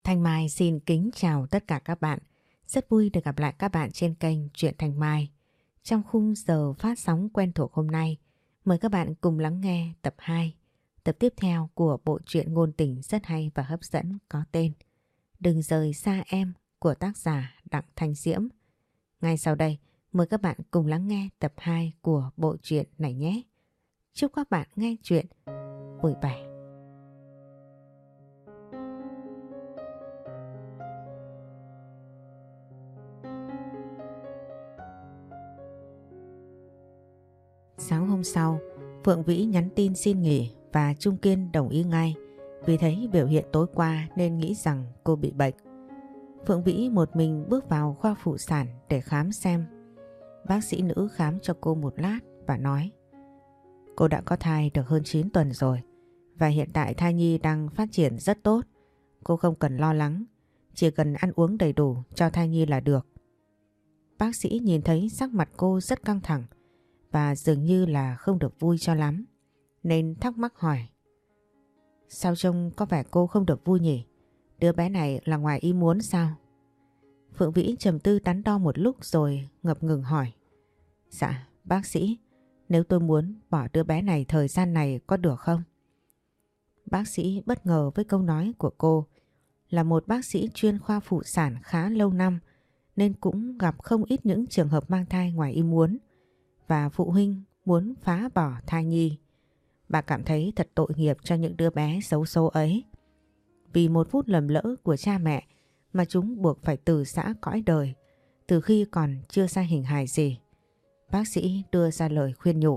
Thanh Mai xin kính chào tất cả các bạn. Rất vui được gặp lại các bạn trên kênh Truyện Thanh Mai. Trong khung giờ phát sóng quen thuộc hôm nay, mời các bạn cùng lắng nghe tập 2, tập tiếp theo của bộ truyện ngôn tình rất hay và hấp dẫn có tên Đừng rời xa em của tác giả Đặng Thanh Diễm. Ngay sau đây, mời các bạn cùng lắng nghe tập 2 của bộ truyện này nhé. Chúc các bạn nghe truyện vui vẻ. Sáng hôm sau, Phượng Vĩ nhắn tin xin nghỉ và Trung Kiên đồng ý ngay vì thấy biểu hiện tối qua nên nghĩ rằng cô bị bệnh. Phượng Vĩ một mình bước vào khoa phụ sản để khám xem. Bác sĩ nữ khám cho cô một lát và nói: cô đã có thai được hơn 9 tuần rồi và hiện tại thai nhi đang phát triển rất tốt. Cô không cần lo lắng, chỉ cần ăn uống đầy đủ cho thai nhi là được. Bác sĩ nhìn thấy sắc mặt cô rất căng thẳng và dường như là không được vui cho lắm, nên thắc mắc hỏi: sao trông có vẻ cô không được vui nhỉ? Đứa bé này là ngoài ý muốn sao? Phượng Vĩ trầm tư đắn đo một lúc rồi ngập ngừng hỏi: dạ bác sĩ, nếu tôi muốn bỏ đứa bé này thời gian này có được không? Bác sĩ bất ngờ với câu nói của cô. Là một bác sĩ chuyên khoa phụ sản khá lâu năm nên cũng gặp không ít những trường hợp mang thai ngoài ý muốn và phụ huynh muốn phá bỏ thai nhi. Bà cảm thấy thật tội nghiệp cho những đứa bé xấu số ấy. Vì một phút lầm lỡ của cha mẹ mà chúng buộc phải từ giã cõi đời từ khi còn chưa ra hình hài gì. Bác sĩ đưa ra lời khuyên nhủ: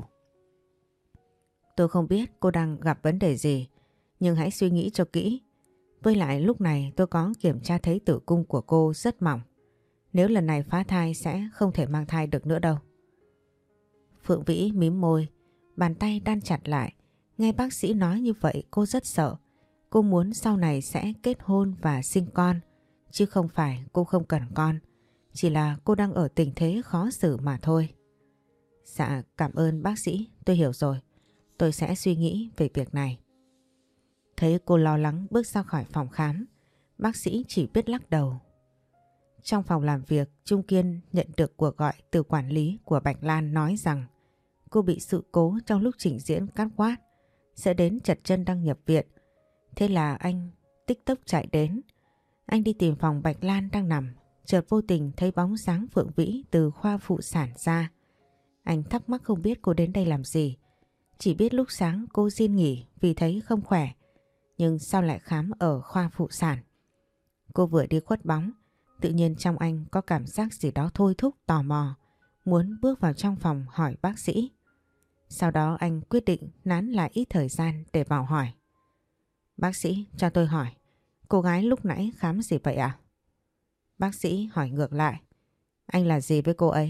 tôi không biết cô đang gặp vấn đề gì, nhưng hãy suy nghĩ cho kỹ. Với lại lúc này tôi có kiểm tra thấy tử cung của cô rất mỏng. Nếu lần này phá thai sẽ không thể mang thai được nữa đâu. Phượng Vĩ mím môi, bàn tay đan chặt lại. Nghe bác sĩ nói như vậy cô rất sợ. Cô muốn sau này sẽ kết hôn và sinh con, chứ không phải cô không cần con. Chỉ là cô đang ở tình thế khó xử mà thôi. Dạ cảm ơn bác sĩ, tôi hiểu rồi. Tôi sẽ suy nghĩ về việc này. Thấy cô lo lắng bước ra khỏi phòng khám, bác sĩ chỉ biết lắc đầu. Trong phòng làm việc, Trung Kiên nhận được cuộc gọi từ quản lý của Bạch Lan nói rằng cô bị sự cố trong lúc trình diễn catwalk, sẽ đến trật chân đang nhập viện. Thế là anh tích tốc chạy đến. Anh đi tìm phòng Bạch Lan đang nằm, chợt vô tình thấy bóng dáng Phượng Vĩ từ khoa phụ sản ra. Anh thắc mắc không biết cô đến đây làm gì. Chỉ biết lúc sáng cô xin nghỉ vì thấy không khỏe, nhưng sao lại khám ở khoa phụ sản. Cô vừa đi khuất bóng, tự nhiên trong anh có cảm giác gì đó thôi thúc tò mò, muốn bước vào trong phòng hỏi bác sĩ. Sau đó anh quyết định nán lại ít thời gian để vào hỏi: bác sĩ cho tôi hỏi, cô gái lúc nãy khám gì vậy ạ? Bác sĩ hỏi ngược lại: anh là gì với cô ấy?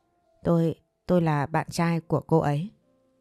Tôi là bạn trai của cô ấy.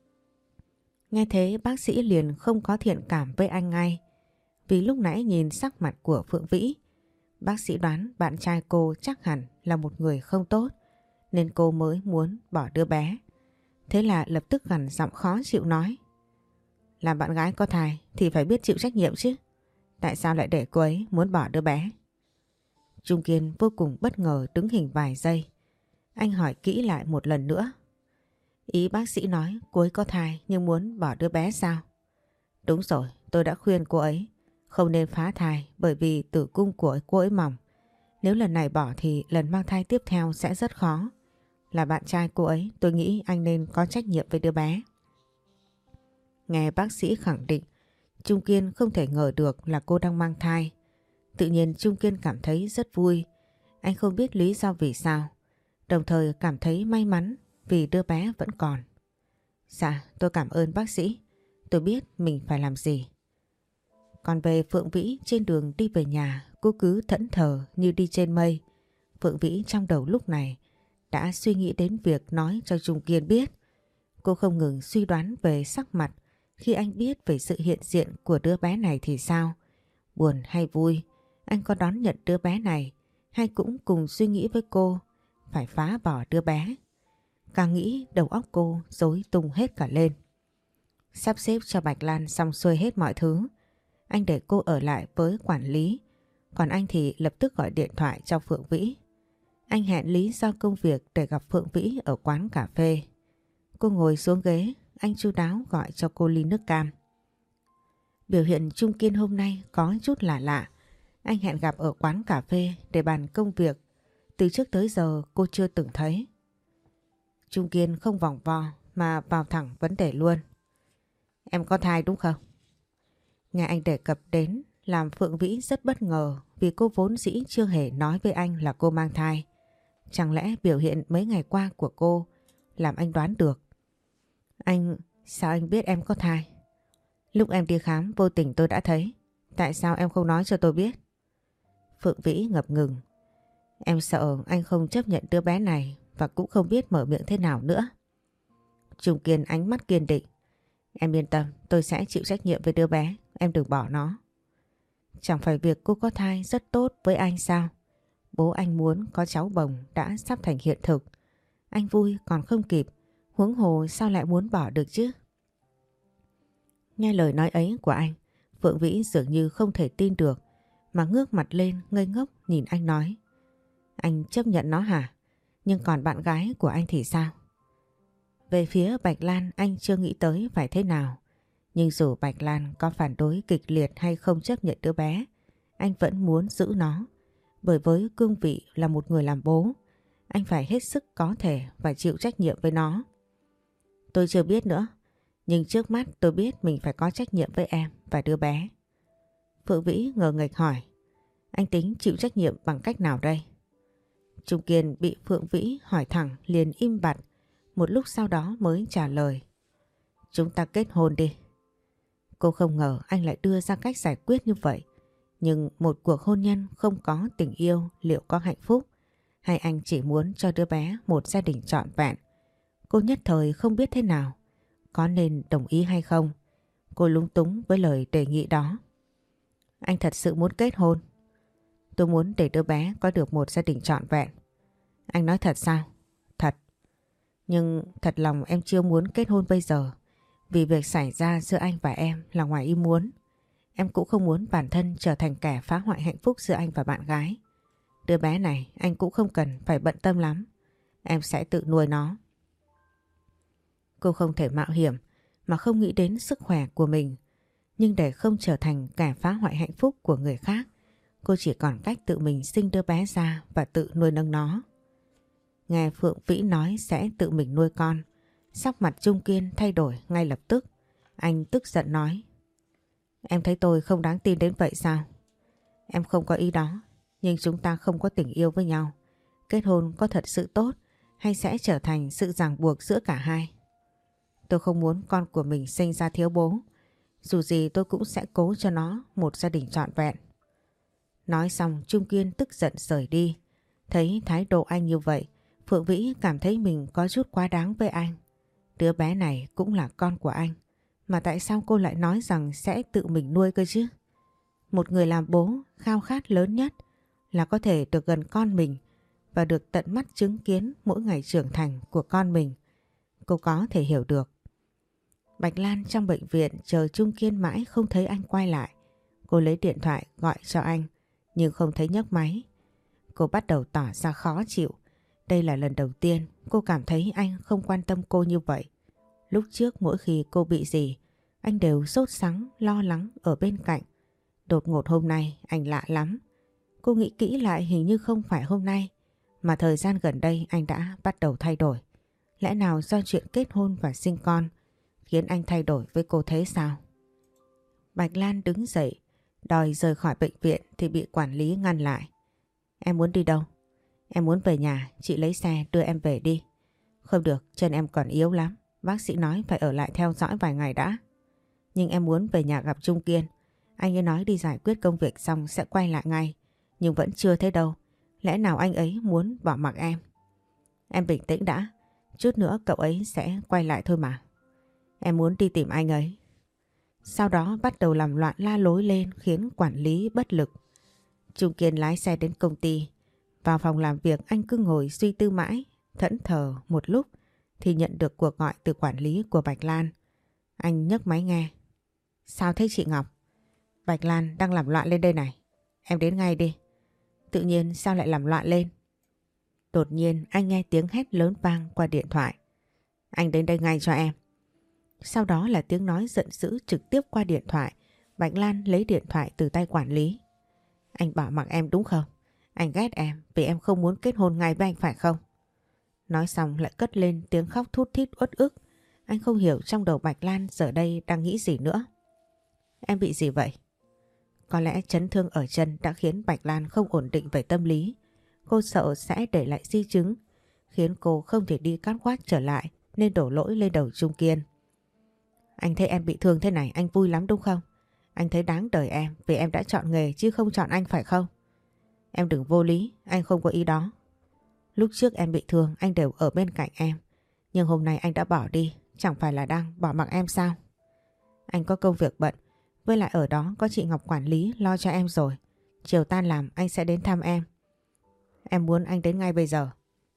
Nghe thế bác sĩ liền không có thiện cảm với anh ngay. Vì lúc nãy nhìn sắc mặt của Phượng Vĩ, bác sĩ đoán bạn trai cô chắc hẳn là một người không tốt, nên cô mới muốn bỏ đứa bé. Thế là lập tức gằn giọng khó chịu nói: làm bạn gái có thai thì phải biết chịu trách nhiệm chứ. Tại sao lại để cô ấy muốn bỏ đứa bé? Trung Kiên vô cùng bất ngờ đứng hình vài giây. Anh hỏi kỹ lại một lần nữa: ý bác sĩ nói cô ấy có thai nhưng muốn bỏ đứa bé sao? Đúng rồi, tôi đã khuyên cô ấy không nên phá thai bởi vì tử cung của cô ấy mỏng. Nếu lần này bỏ thì lần mang thai tiếp theo sẽ rất khó. Là bạn trai cô ấy, tôi nghĩ anh nên có trách nhiệm với đứa bé. Nghe bác sĩ khẳng định, Trung Kiên không thể ngờ được là cô đang mang thai. Tự nhiên Trung Kiên cảm thấy rất vui. Anh không biết lý do vì sao, đồng thời cảm thấy may mắn vì đứa bé vẫn còn. Dạ, tôi cảm ơn bác sĩ. Tôi biết mình phải làm gì. Còn về Phượng Vĩ, trên đường đi về nhà, cô cứ thẫn thờ như đi trên mây. Phượng Vĩ trong đầu lúc này đã suy nghĩ đến việc nói cho Trung Kiên biết. Cô không ngừng suy đoán về sắc mặt khi anh biết về sự hiện diện của đứa bé này thì sao. Buồn hay vui, anh có đón nhận đứa bé này hay cũng cùng suy nghĩ với cô phải phá bỏ đứa bé. Càng nghĩ đầu óc cô rối tung hết cả lên. Sắp xếp cho Bạch Lan xong xuôi hết mọi thứ, anh để cô ở lại với quản lý, Còn anh thì lập tức gọi điện thoại cho Phượng Vĩ. Anh hẹn lý do công việc để gặp Phượng Vĩ ở quán cà phê. Cô ngồi xuống ghế, anh chu đáo gọi cho cô ly nước cam. Biểu hiện Trung Kiên hôm nay có chút lạ lạ. Anh hẹn gặp ở quán cà phê để bàn công việc. Từ trước tới giờ cô chưa từng thấy. Trung Kiên không vòng vo mà vào thẳng vấn đề luôn. Em có thai đúng không? Nghe anh đề cập đến làm Phượng Vĩ rất bất ngờ vì cô vốn dĩ chưa hề nói với anh là cô mang thai. Chẳng lẽ biểu hiện mấy ngày qua của cô làm anh đoán được? Sao anh biết em có thai? Lúc em đi khám vô tình tôi đã thấy. Tại sao em không nói cho tôi biết? Phượng Vĩ ngập ngừng. Em sợ anh không chấp nhận đứa bé này và cũng không biết mở miệng thế nào nữa. Trung Kiên ánh mắt kiên định. Em yên tâm, tôi sẽ chịu trách nhiệm với đứa bé, em đừng bỏ nó. Chẳng phải việc cô có thai rất tốt với anh sao? Bố anh muốn có cháu bồng đã sắp thành hiện thực. Anh vui còn không kịp, huống hồ sao lại muốn bỏ được chứ? Nghe lời nói ấy của anh, Phượng Vĩ dường như không thể tin được mà ngước mặt lên ngây ngốc nhìn anh nói. Anh chấp nhận nó hả? Nhưng còn bạn gái của anh thì sao? Về phía Bạch Lan anh chưa nghĩ tới phải thế nào. Nhưng dù Bạch Lan có phản đối kịch liệt hay không chấp nhận đứa bé, anh vẫn muốn giữ nó. Bởi với cương vị là một người làm bố, anh phải hết sức có thể và chịu trách nhiệm với nó. Tôi chưa biết nữa, nhưng trước mắt tôi biết mình phải có trách nhiệm với em và đứa bé. Phượng Vĩ ngờ nghệch hỏi, anh tính chịu trách nhiệm bằng cách nào đây? Trung Kiên bị Phượng Vĩ hỏi thẳng liền im bặt, một lúc sau đó mới trả lời. Chúng ta kết hôn đi. Cô không ngờ anh lại đưa ra cách giải quyết như vậy. Nhưng một cuộc hôn nhân không có tình yêu liệu có hạnh phúc? Hay anh chỉ muốn cho đứa bé một gia đình trọn vẹn? Cô nhất thời không biết thế nào. Có nên đồng ý hay không? Cô lúng túng với lời đề nghị đó. Anh thật sự muốn kết hôn. Tôi muốn để đứa bé có được một gia đình trọn vẹn. Anh nói thật sao? Thật. Nhưng thật lòng em chưa muốn kết hôn bây giờ. Vì việc xảy ra giữa anh và em là ngoài ý muốn. Em cũng không muốn bản thân trở thành kẻ phá hoại hạnh phúc giữa anh và bạn gái. Đứa bé này anh cũng không cần phải bận tâm lắm. Em sẽ tự nuôi nó. Cô không thể mạo hiểm mà không nghĩ đến sức khỏe của mình. Nhưng để không trở thành kẻ phá hoại hạnh phúc của người khác, cô chỉ còn cách tự mình sinh đứa bé ra và tự nuôi nấng nó. Nghe Phượng Vĩ nói sẽ tự mình nuôi con, sắc mặt Trung Kiên thay đổi ngay lập tức. Anh tức giận nói. Em thấy tôi không đáng tin đến vậy sao? Em không có ý đó, nhưng chúng ta không có tình yêu với nhau. Kết hôn có thật sự tốt hay sẽ trở thành sự ràng buộc giữa cả hai? Tôi không muốn con của mình sinh ra thiếu bố. Dù gì tôi cũng sẽ cố cho nó một gia đình trọn vẹn. Nói xong Trung Kiên tức giận rời đi. Thấy thái độ anh như vậy, Phượng Vĩ cảm thấy mình có chút quá đáng với anh. Đứa bé này cũng là con của anh. Mà tại sao cô lại nói rằng sẽ tự mình nuôi cơ chứ? Một người làm bố khao khát lớn nhất là có thể được gần con mình và được tận mắt chứng kiến mỗi ngày trưởng thành của con mình. Cô có thể hiểu được. Bạch Lan trong bệnh viện chờ Trung Kiên mãi không thấy anh quay lại. Cô lấy điện thoại gọi cho anh nhưng không thấy nhấc máy. Cô bắt đầu tỏ ra khó chịu. Đây là lần đầu tiên cô cảm thấy anh không quan tâm cô như vậy. Lúc trước mỗi khi cô bị gì, anh đều sốt sắng, lo lắng ở bên cạnh. Đột ngột hôm nay anh lạ lắm. Cô nghĩ kỹ lại hình như không phải hôm nay, mà thời gian gần đây anh đã bắt đầu thay đổi. Lẽ nào do chuyện kết hôn và sinh con khiến anh thay đổi với cô thế sao? Bạch Lan đứng dậy, đòi rời khỏi bệnh viện thì bị quản lý ngăn lại. Em muốn đi đâu? Em muốn về nhà, chị lấy xe đưa em về đi. Không được, chân em còn yếu lắm. Bác sĩ nói phải ở lại theo dõi vài ngày đã. Nhưng em muốn về nhà gặp Trung Kiên. Anh ấy nói đi giải quyết công việc xong sẽ quay lại ngay. Nhưng vẫn chưa thấy đâu. Lẽ nào anh ấy muốn bỏ mặc em? Em bình tĩnh đã. Chút nữa cậu ấy sẽ quay lại thôi mà. Em muốn đi tìm anh ấy. Sau đó bắt đầu làm loạn la lối lên khiến quản lý bất lực. Trung Kiên lái xe đến công ty. Vào phòng làm việc anh cứ ngồi suy tư mãi, thẫn thờ một lúc thì nhận được cuộc gọi từ quản lý của Bạch Lan. Anh nhấc máy nghe. Sao thế chị Ngọc? Bạch Lan đang làm loạn lên đây này. em đến ngay đi. Tự nhiên sao lại làm loạn lên? Đột nhiên anh nghe tiếng hét lớn vang qua điện thoại. Anh đến đây ngay cho em. Sau đó là tiếng nói giận dữ trực tiếp qua điện thoại. Bạch Lan lấy điện thoại từ tay quản lý. Anh bỏ mặc em đúng không? Anh ghét em vì em không muốn kết hôn ngay với anh phải không? Nói xong lại cất lên tiếng khóc thút thít uất ức. Anh không hiểu trong đầu Bạch Lan giờ đây đang nghĩ gì nữa. Em bị gì vậy? Có lẽ chấn thương ở chân đã khiến Bạch Lan không ổn định về tâm lý. Cô sợ sẽ để lại di chứng, khiến cô không thể đi cát khoát trở lại nên đổ lỗi lên đầu Trung Kiên. Anh thấy em bị thương thế này anh vui lắm đúng không? Anh thấy đáng đời em vì em đã chọn nghề chứ không chọn anh phải không? Em đừng vô lý, anh không có ý đó. Lúc trước em bị thương anh đều ở bên cạnh em. Nhưng hôm nay anh đã bỏ đi, chẳng phải là đang bỏ mặc em sao? Anh có công việc bận, với lại ở đó có chị Ngọc quản lý lo cho em rồi. Chiều tan làm anh sẽ đến thăm em. Em muốn anh đến ngay bây giờ.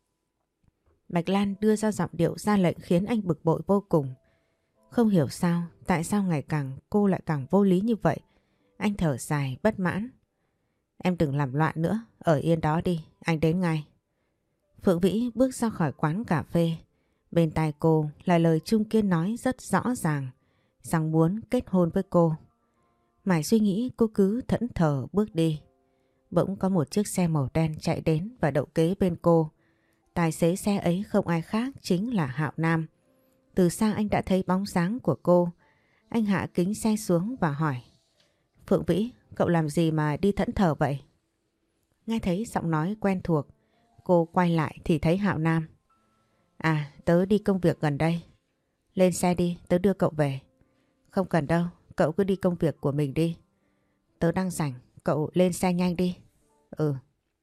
Bạch Lan đưa ra giọng điệu ra lệnh khiến anh bực bội vô cùng. Không hiểu sao, tại sao ngày càng cô lại càng vô lý như vậy. Anh thở dài bất mãn. Em đừng làm loạn nữa, ở yên đó đi, anh đến ngay. Phượng Vĩ bước ra khỏi quán cà phê. Bên tai cô là lời Trung Kiên nói rất rõ ràng, rằng muốn kết hôn với cô. Mãi suy nghĩ cô cứ thẫn thờ bước đi. Bỗng có một chiếc xe màu đen chạy đến và đậu kế bên cô. Tài xế xe ấy không ai khác chính là Hạo Nam. Từ xa anh đã thấy bóng dáng của cô. Anh hạ kính xe xuống và hỏi. Phượng Vĩ, cậu làm gì mà đi thẫn thờ vậy? Nghe thấy giọng nói quen thuộc, cô quay lại thì thấy Hạo Nam. À, tớ đi công việc gần đây. Lên xe đi, tớ đưa cậu về. Không cần đâu, cậu cứ đi công việc của mình đi. Tớ đang rảnh, cậu lên xe nhanh đi. Ừ.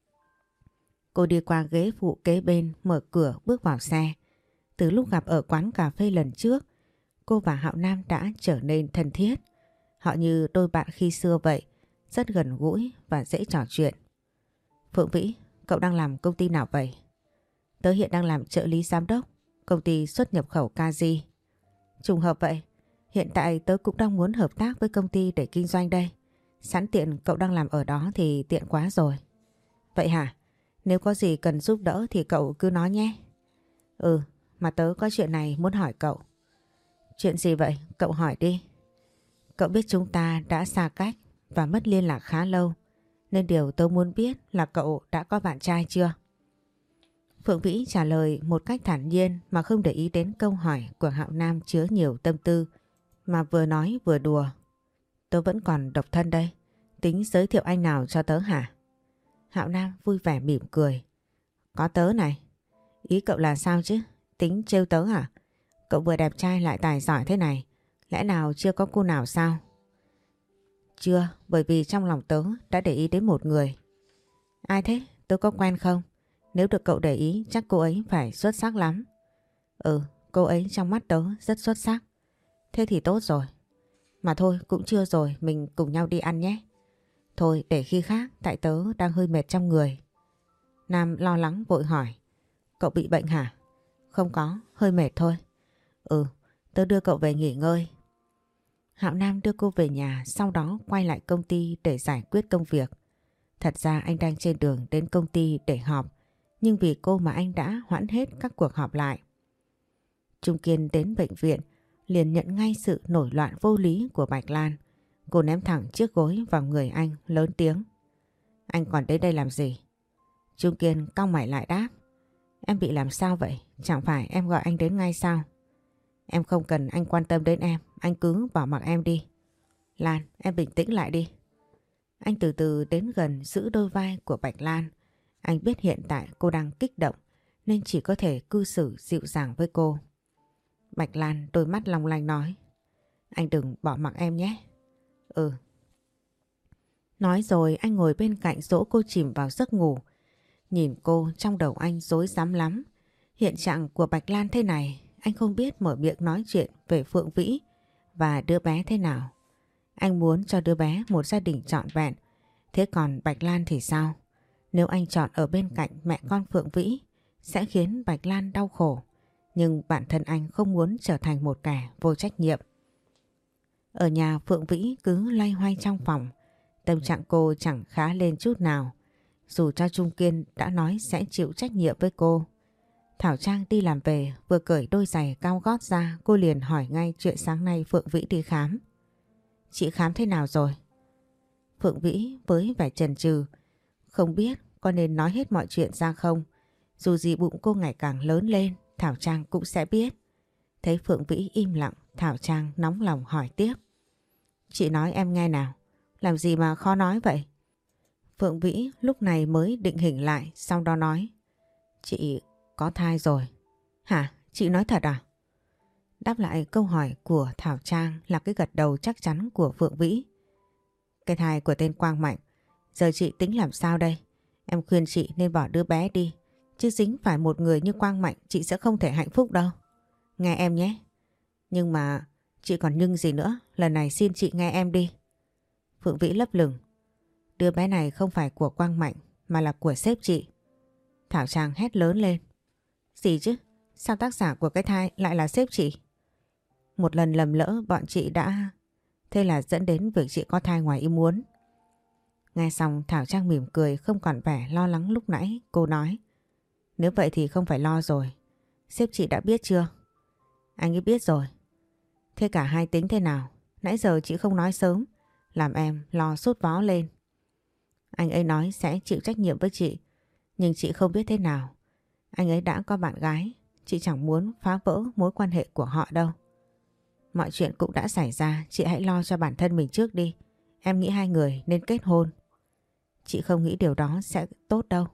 Cô đi qua ghế phụ kế bên, mở cửa bước vào xe. Từ lúc gặp ở quán cà phê lần trước, cô và Hạo Nam đã trở nên thân thiết. Họ như đôi bạn khi xưa vậy, rất gần gũi và dễ trò chuyện. Phượng Vĩ, cậu đang làm công ty nào vậy? Tớ hiện đang làm trợ lý giám đốc, công ty xuất nhập khẩu KG. Trùng hợp vậy, hiện tại tớ cũng đang muốn hợp tác với công ty để kinh doanh đây. Sẵn tiện cậu đang làm ở đó thì tiện quá rồi. Vậy hả? Nếu có gì cần giúp đỡ thì cậu cứ nói nhé. Ừ, mà tớ có chuyện này muốn hỏi cậu. Chuyện gì vậy? Cậu hỏi đi. Cậu biết chúng ta đã xa cách và mất liên lạc khá lâu, nên điều tớ muốn biết là cậu đã có bạn trai chưa? Phượng Vĩ trả lời một cách thản nhiên mà không để ý đến câu hỏi của Hạo Nam chứa nhiều tâm tư, mà vừa nói vừa đùa. Tớ vẫn còn độc thân đây, tính giới thiệu anh nào cho tớ hả? Hạo Nam vui vẻ mỉm cười. Có tớ này. Ý cậu là sao chứ? Tính trêu tớ à? Cậu vừa đẹp trai lại tài giỏi thế này, lẽ nào chưa có cô nào sao? Chưa, bởi vì trong lòng tớ đã để ý đến một người. Ai thế? Tớ có quen không? Nếu được cậu để ý chắc cô ấy phải xuất sắc lắm. Ừ, cô ấy trong mắt tớ rất xuất sắc. Thế thì tốt rồi. Mà thôi cũng chưa rồi, mình cùng nhau đi ăn nhé. Thôi để khi khác, tại tớ đang hơi mệt trong người. Nam lo lắng vội hỏi. Cậu bị bệnh hả? Không có, hơi mệt thôi. Ừ, tớ đưa cậu về nghỉ ngơi. Hạo Nam đưa cô về nhà, sau đó quay lại công ty để giải quyết công việc. Thật ra anh đang trên đường đến công ty để họp, nhưng vì cô mà anh đã hoãn hết các cuộc họp lại. Trung Kiên đến bệnh viện, liền nhận ngay sự nổi loạn vô lý của Bạch Lan. Cô ném thẳng chiếc gối vào người anh, lớn tiếng. Anh còn đến đây làm gì? Trung Kiên cau mày lại đáp. Em bị làm sao vậy? Chẳng phải em gọi anh đến ngay sao? Em không cần anh quan tâm đến em, anh cứ bỏ mặc em đi. Lan, em bình tĩnh lại đi. Anh từ từ đến gần giữ đôi vai của Bạch Lan. Anh biết hiện tại cô đang kích động nên chỉ có thể cư xử dịu dàng với cô. Bạch Lan đôi mắt long lanh nói. Anh đừng bỏ mặc em nhé. Ừ. Nói rồi anh ngồi bên cạnh dỗ cô chìm vào giấc ngủ. Nhìn cô trong đầu anh rối rắm lắm. Hiện trạng của Bạch Lan thế này, anh không biết mở miệng nói chuyện về Phượng Vĩ và đứa bé thế nào. Anh muốn cho đứa bé một gia đình trọn vẹn. Thế còn Bạch Lan thì sao? Nếu anh chọn ở bên cạnh mẹ con Phượng Vĩ sẽ khiến Bạch Lan đau khổ. Nhưng bản thân anh không muốn trở thành một kẻ vô trách nhiệm. Ở nhà Phượng Vĩ cứ loay hoay trong phòng. tâm trạng cô chẳng khá lên chút nào. Dù cho Trung Kiên đã nói sẽ chịu trách nhiệm với cô. Thảo Trang đi làm về, vừa cởi đôi giày cao gót ra, cô liền hỏi ngay chuyện sáng nay Phượng Vĩ đi khám. Chị khám thế nào rồi? Phượng Vĩ với vẻ chần chừ, không biết có nên nói hết mọi chuyện ra không? Dù gì bụng cô ngày càng lớn lên, Thảo Trang cũng sẽ biết. Thấy Phượng Vĩ im lặng, Thảo Trang nóng lòng hỏi tiếp. Chị nói em nghe nào, làm gì mà khó nói vậy? Phượng Vĩ lúc này mới định hình lại, sau đó nói. Chị có thai rồi. Hả? Chị nói thật à? Đáp lại câu hỏi của Thảo Trang là cái gật đầu chắc chắn của Phượng Vĩ. Cái thai của tên Quang Mạnh, giờ chị tính làm sao đây? Em khuyên chị nên bỏ đứa bé đi, chứ dính phải một người như Quang Mạnh chị sẽ không thể hạnh phúc đâu. Nghe em nhé. Nhưng mà chị còn nhưng gì nữa, lần này xin chị nghe em đi. Phượng Vĩ lấp lửng. Đứa bé này không phải của Quang Mạnh mà là của sếp chị. Thảo Trang hét lớn lên. Gì chứ? Sao tác giả của cái thai lại là sếp chị? Một lần lầm lỡ bọn chị đã... Thế là dẫn đến việc chị có thai ngoài ý muốn. Nghe xong Thảo Trang mỉm cười, không còn vẻ lo lắng lúc nãy. Cô nói. Nếu vậy thì không phải lo rồi. Sếp chị đã biết chưa? Anh ấy biết rồi. Thế cả hai tính thế nào? Nãy giờ chị không nói sớm, làm em lo sốt vó lên. Anh ấy nói sẽ chịu trách nhiệm với chị, nhưng chị không biết thế nào. Anh ấy đã có bạn gái, chị chẳng muốn phá vỡ mối quan hệ của họ đâu. Mọi chuyện cũng đã xảy ra, chị hãy lo cho bản thân mình trước đi. Em nghĩ hai người nên kết hôn. Chị không nghĩ điều đó sẽ tốt đâu.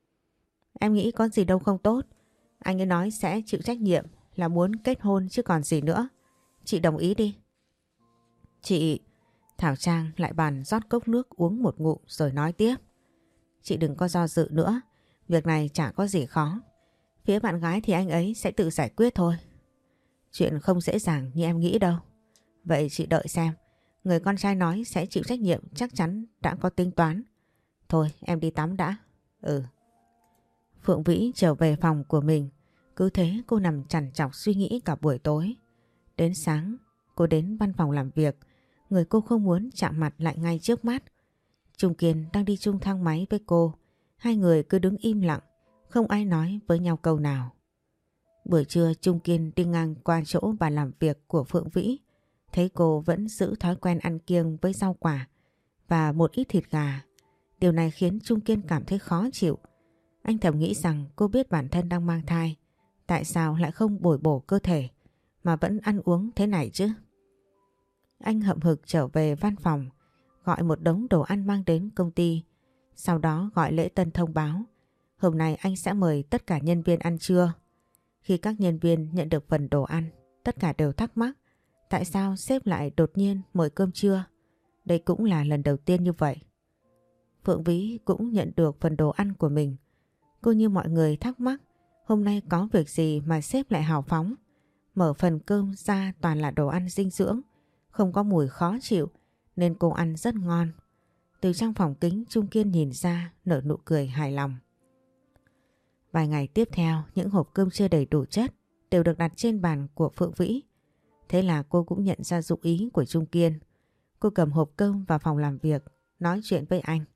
Em nghĩ có gì đâu không tốt. Anh ấy nói sẽ chịu trách nhiệm là muốn kết hôn chứ còn gì nữa. Chị đồng ý đi. Chị... Thảo Trang lại bàn rót cốc nước uống một ngụm rồi nói tiếp. Chị đừng có do dự nữa. Việc này chả có gì khó. Phía bạn gái thì anh ấy sẽ tự giải quyết thôi. Chuyện không dễ dàng như em nghĩ đâu. Vậy chị đợi xem. Người con trai nói sẽ chịu trách nhiệm chắc chắn đã có tính toán. Thôi em đi tắm đã. Ừ. Phượng Vĩ trở về phòng của mình. Cứ thế cô nằm trằn trọc suy nghĩ cả buổi tối. Đến sáng cô đến văn phòng làm việc. Người cô không muốn chạm mặt lại ngay trước mắt. Trung Kiên đang đi chung thang máy với cô. Hai người cứ đứng im lặng, không ai nói với nhau câu nào. Buổi trưa Trung Kiên đi ngang qua chỗ bàn làm việc của Phượng Vĩ. Thấy cô vẫn giữ thói quen ăn kiêng với rau quả và một ít thịt gà. Điều này khiến Trung Kiên cảm thấy khó chịu. Anh thầm nghĩ rằng cô biết bản thân đang mang thai. Tại sao lại không bồi bổ cơ thể mà vẫn ăn uống thế này chứ? Anh hậm hực trở về văn phòng, gọi một đống đồ ăn mang đến công ty. Sau đó gọi lễ tân thông báo. Hôm nay anh sẽ mời tất cả nhân viên ăn trưa. Khi các nhân viên nhận được phần đồ ăn, tất cả đều thắc mắc. Tại sao sếp lại đột nhiên mời cơm trưa? Đây cũng là lần đầu tiên như vậy. Phượng Vĩ cũng nhận được phần đồ ăn của mình. Cô như mọi người thắc mắc, hôm nay có việc gì mà sếp lại hào phóng. Mở phần cơm ra toàn là đồ ăn dinh dưỡng, không có mùi khó chịu nên cô ăn rất ngon. Từ trong phòng kính Trung Kiên nhìn ra nở nụ cười hài lòng. Vài ngày tiếp theo những hộp cơm chưa đầy đủ chất đều được đặt trên bàn của Phượng Vĩ. Thế là cô cũng nhận ra dụng ý của Trung Kiên. Cô cầm hộp cơm vào phòng làm việc nói chuyện với anh.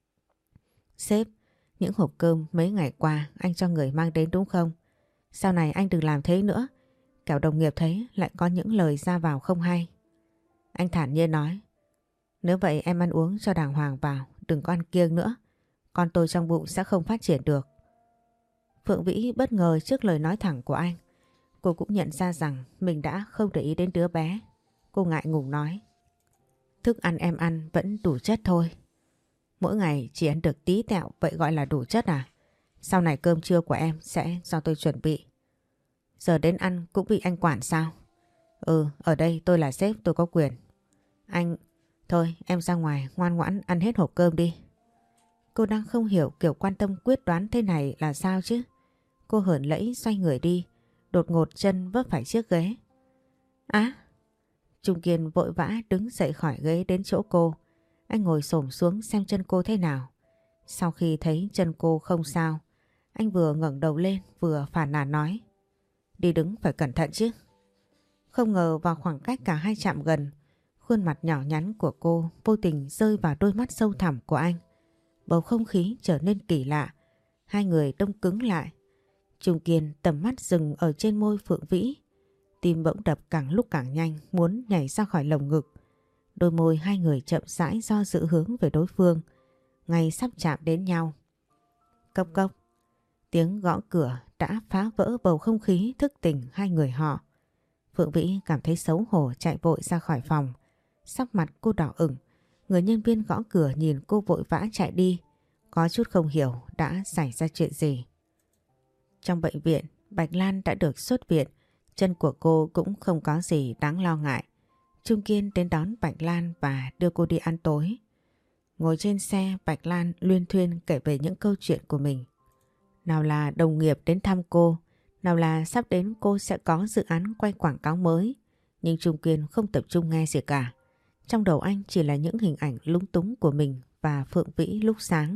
Sếp, những hộp cơm mấy ngày qua anh cho người mang đến đúng không? Sau này anh đừng làm thế nữa. Kẻo đồng nghiệp thấy lại có những lời ra vào không hay. Anh thản nhiên nói. Nếu vậy em ăn uống cho đàng hoàng vào, đừng có ăn kiêng nữa. Con tôi trong bụng sẽ không phát triển được. Phượng Vĩ bất ngờ trước lời nói thẳng của anh. Cô cũng nhận ra rằng mình đã không để ý đến đứa bé. Cô ngại ngùng nói. Thức ăn em ăn vẫn đủ chất thôi. Mỗi ngày chỉ ăn được tí tẹo, vậy gọi là đủ chất à? Sau này cơm trưa của em sẽ do tôi chuẩn bị. Giờ đến ăn cũng bị anh quản sao? Ừ, ở đây tôi là sếp, tôi có quyền. Anh... Thôi em ra ngoài ngoan ngoãn ăn hết hộp cơm đi. Cô đang không hiểu kiểu quan tâm quyết đoán thế này là sao chứ. Cô hởn lẫy xoay người đi, đột ngột chân vấp phải chiếc ghế. Á! Trung Kiên vội vã đứng dậy khỏi ghế đến chỗ cô. Anh ngồi xổm xuống xem chân cô thế nào. Sau khi thấy chân cô không sao, anh vừa ngẩng đầu lên vừa phàn nàn nói. Đi đứng phải cẩn thận chứ. Không ngờ vào khoảng cách cả hai chạm gần, khuôn mặt nhỏ nhắn của cô vô tình rơi vào đôi mắt sâu thẳm của anh. Bầu không khí trở nên kỳ lạ. Hai người đông cứng lại. Trung Kiên tầm mắt dừng ở trên môi Phượng Vĩ. Tim bỗng đập càng lúc càng nhanh, muốn nhảy ra khỏi lồng ngực. Đôi môi hai người chậm rãi do dự hướng về đối phương, ngay sắp chạm đến nhau. Cốc cốc. Tiếng gõ cửa đã phá vỡ bầu không khí thức tỉnh hai người họ. Phượng Vĩ cảm thấy xấu hổ chạy vội ra khỏi phòng. Sắc mặt cô đỏ ửng. Người nhân viên gõ cửa nhìn cô vội vã chạy đi. Có chút không hiểu đã xảy ra chuyện gì. Trong bệnh viện, Bạch Lan đã được xuất viện. Chân của cô cũng không có gì đáng lo ngại. Trung Kiên đến đón Bạch Lan và đưa cô đi ăn tối. Ngồi trên xe, Bạch Lan luyên thuyên kể về những câu chuyện của mình. Nào là đồng nghiệp đến thăm cô, nào là sắp đến cô sẽ có dự án quay quảng cáo mới. Nhưng Trung Kiên không tập trung nghe gì cả. Trong đầu anh chỉ là những hình ảnh lúng túng của mình và Phượng Vĩ lúc sáng.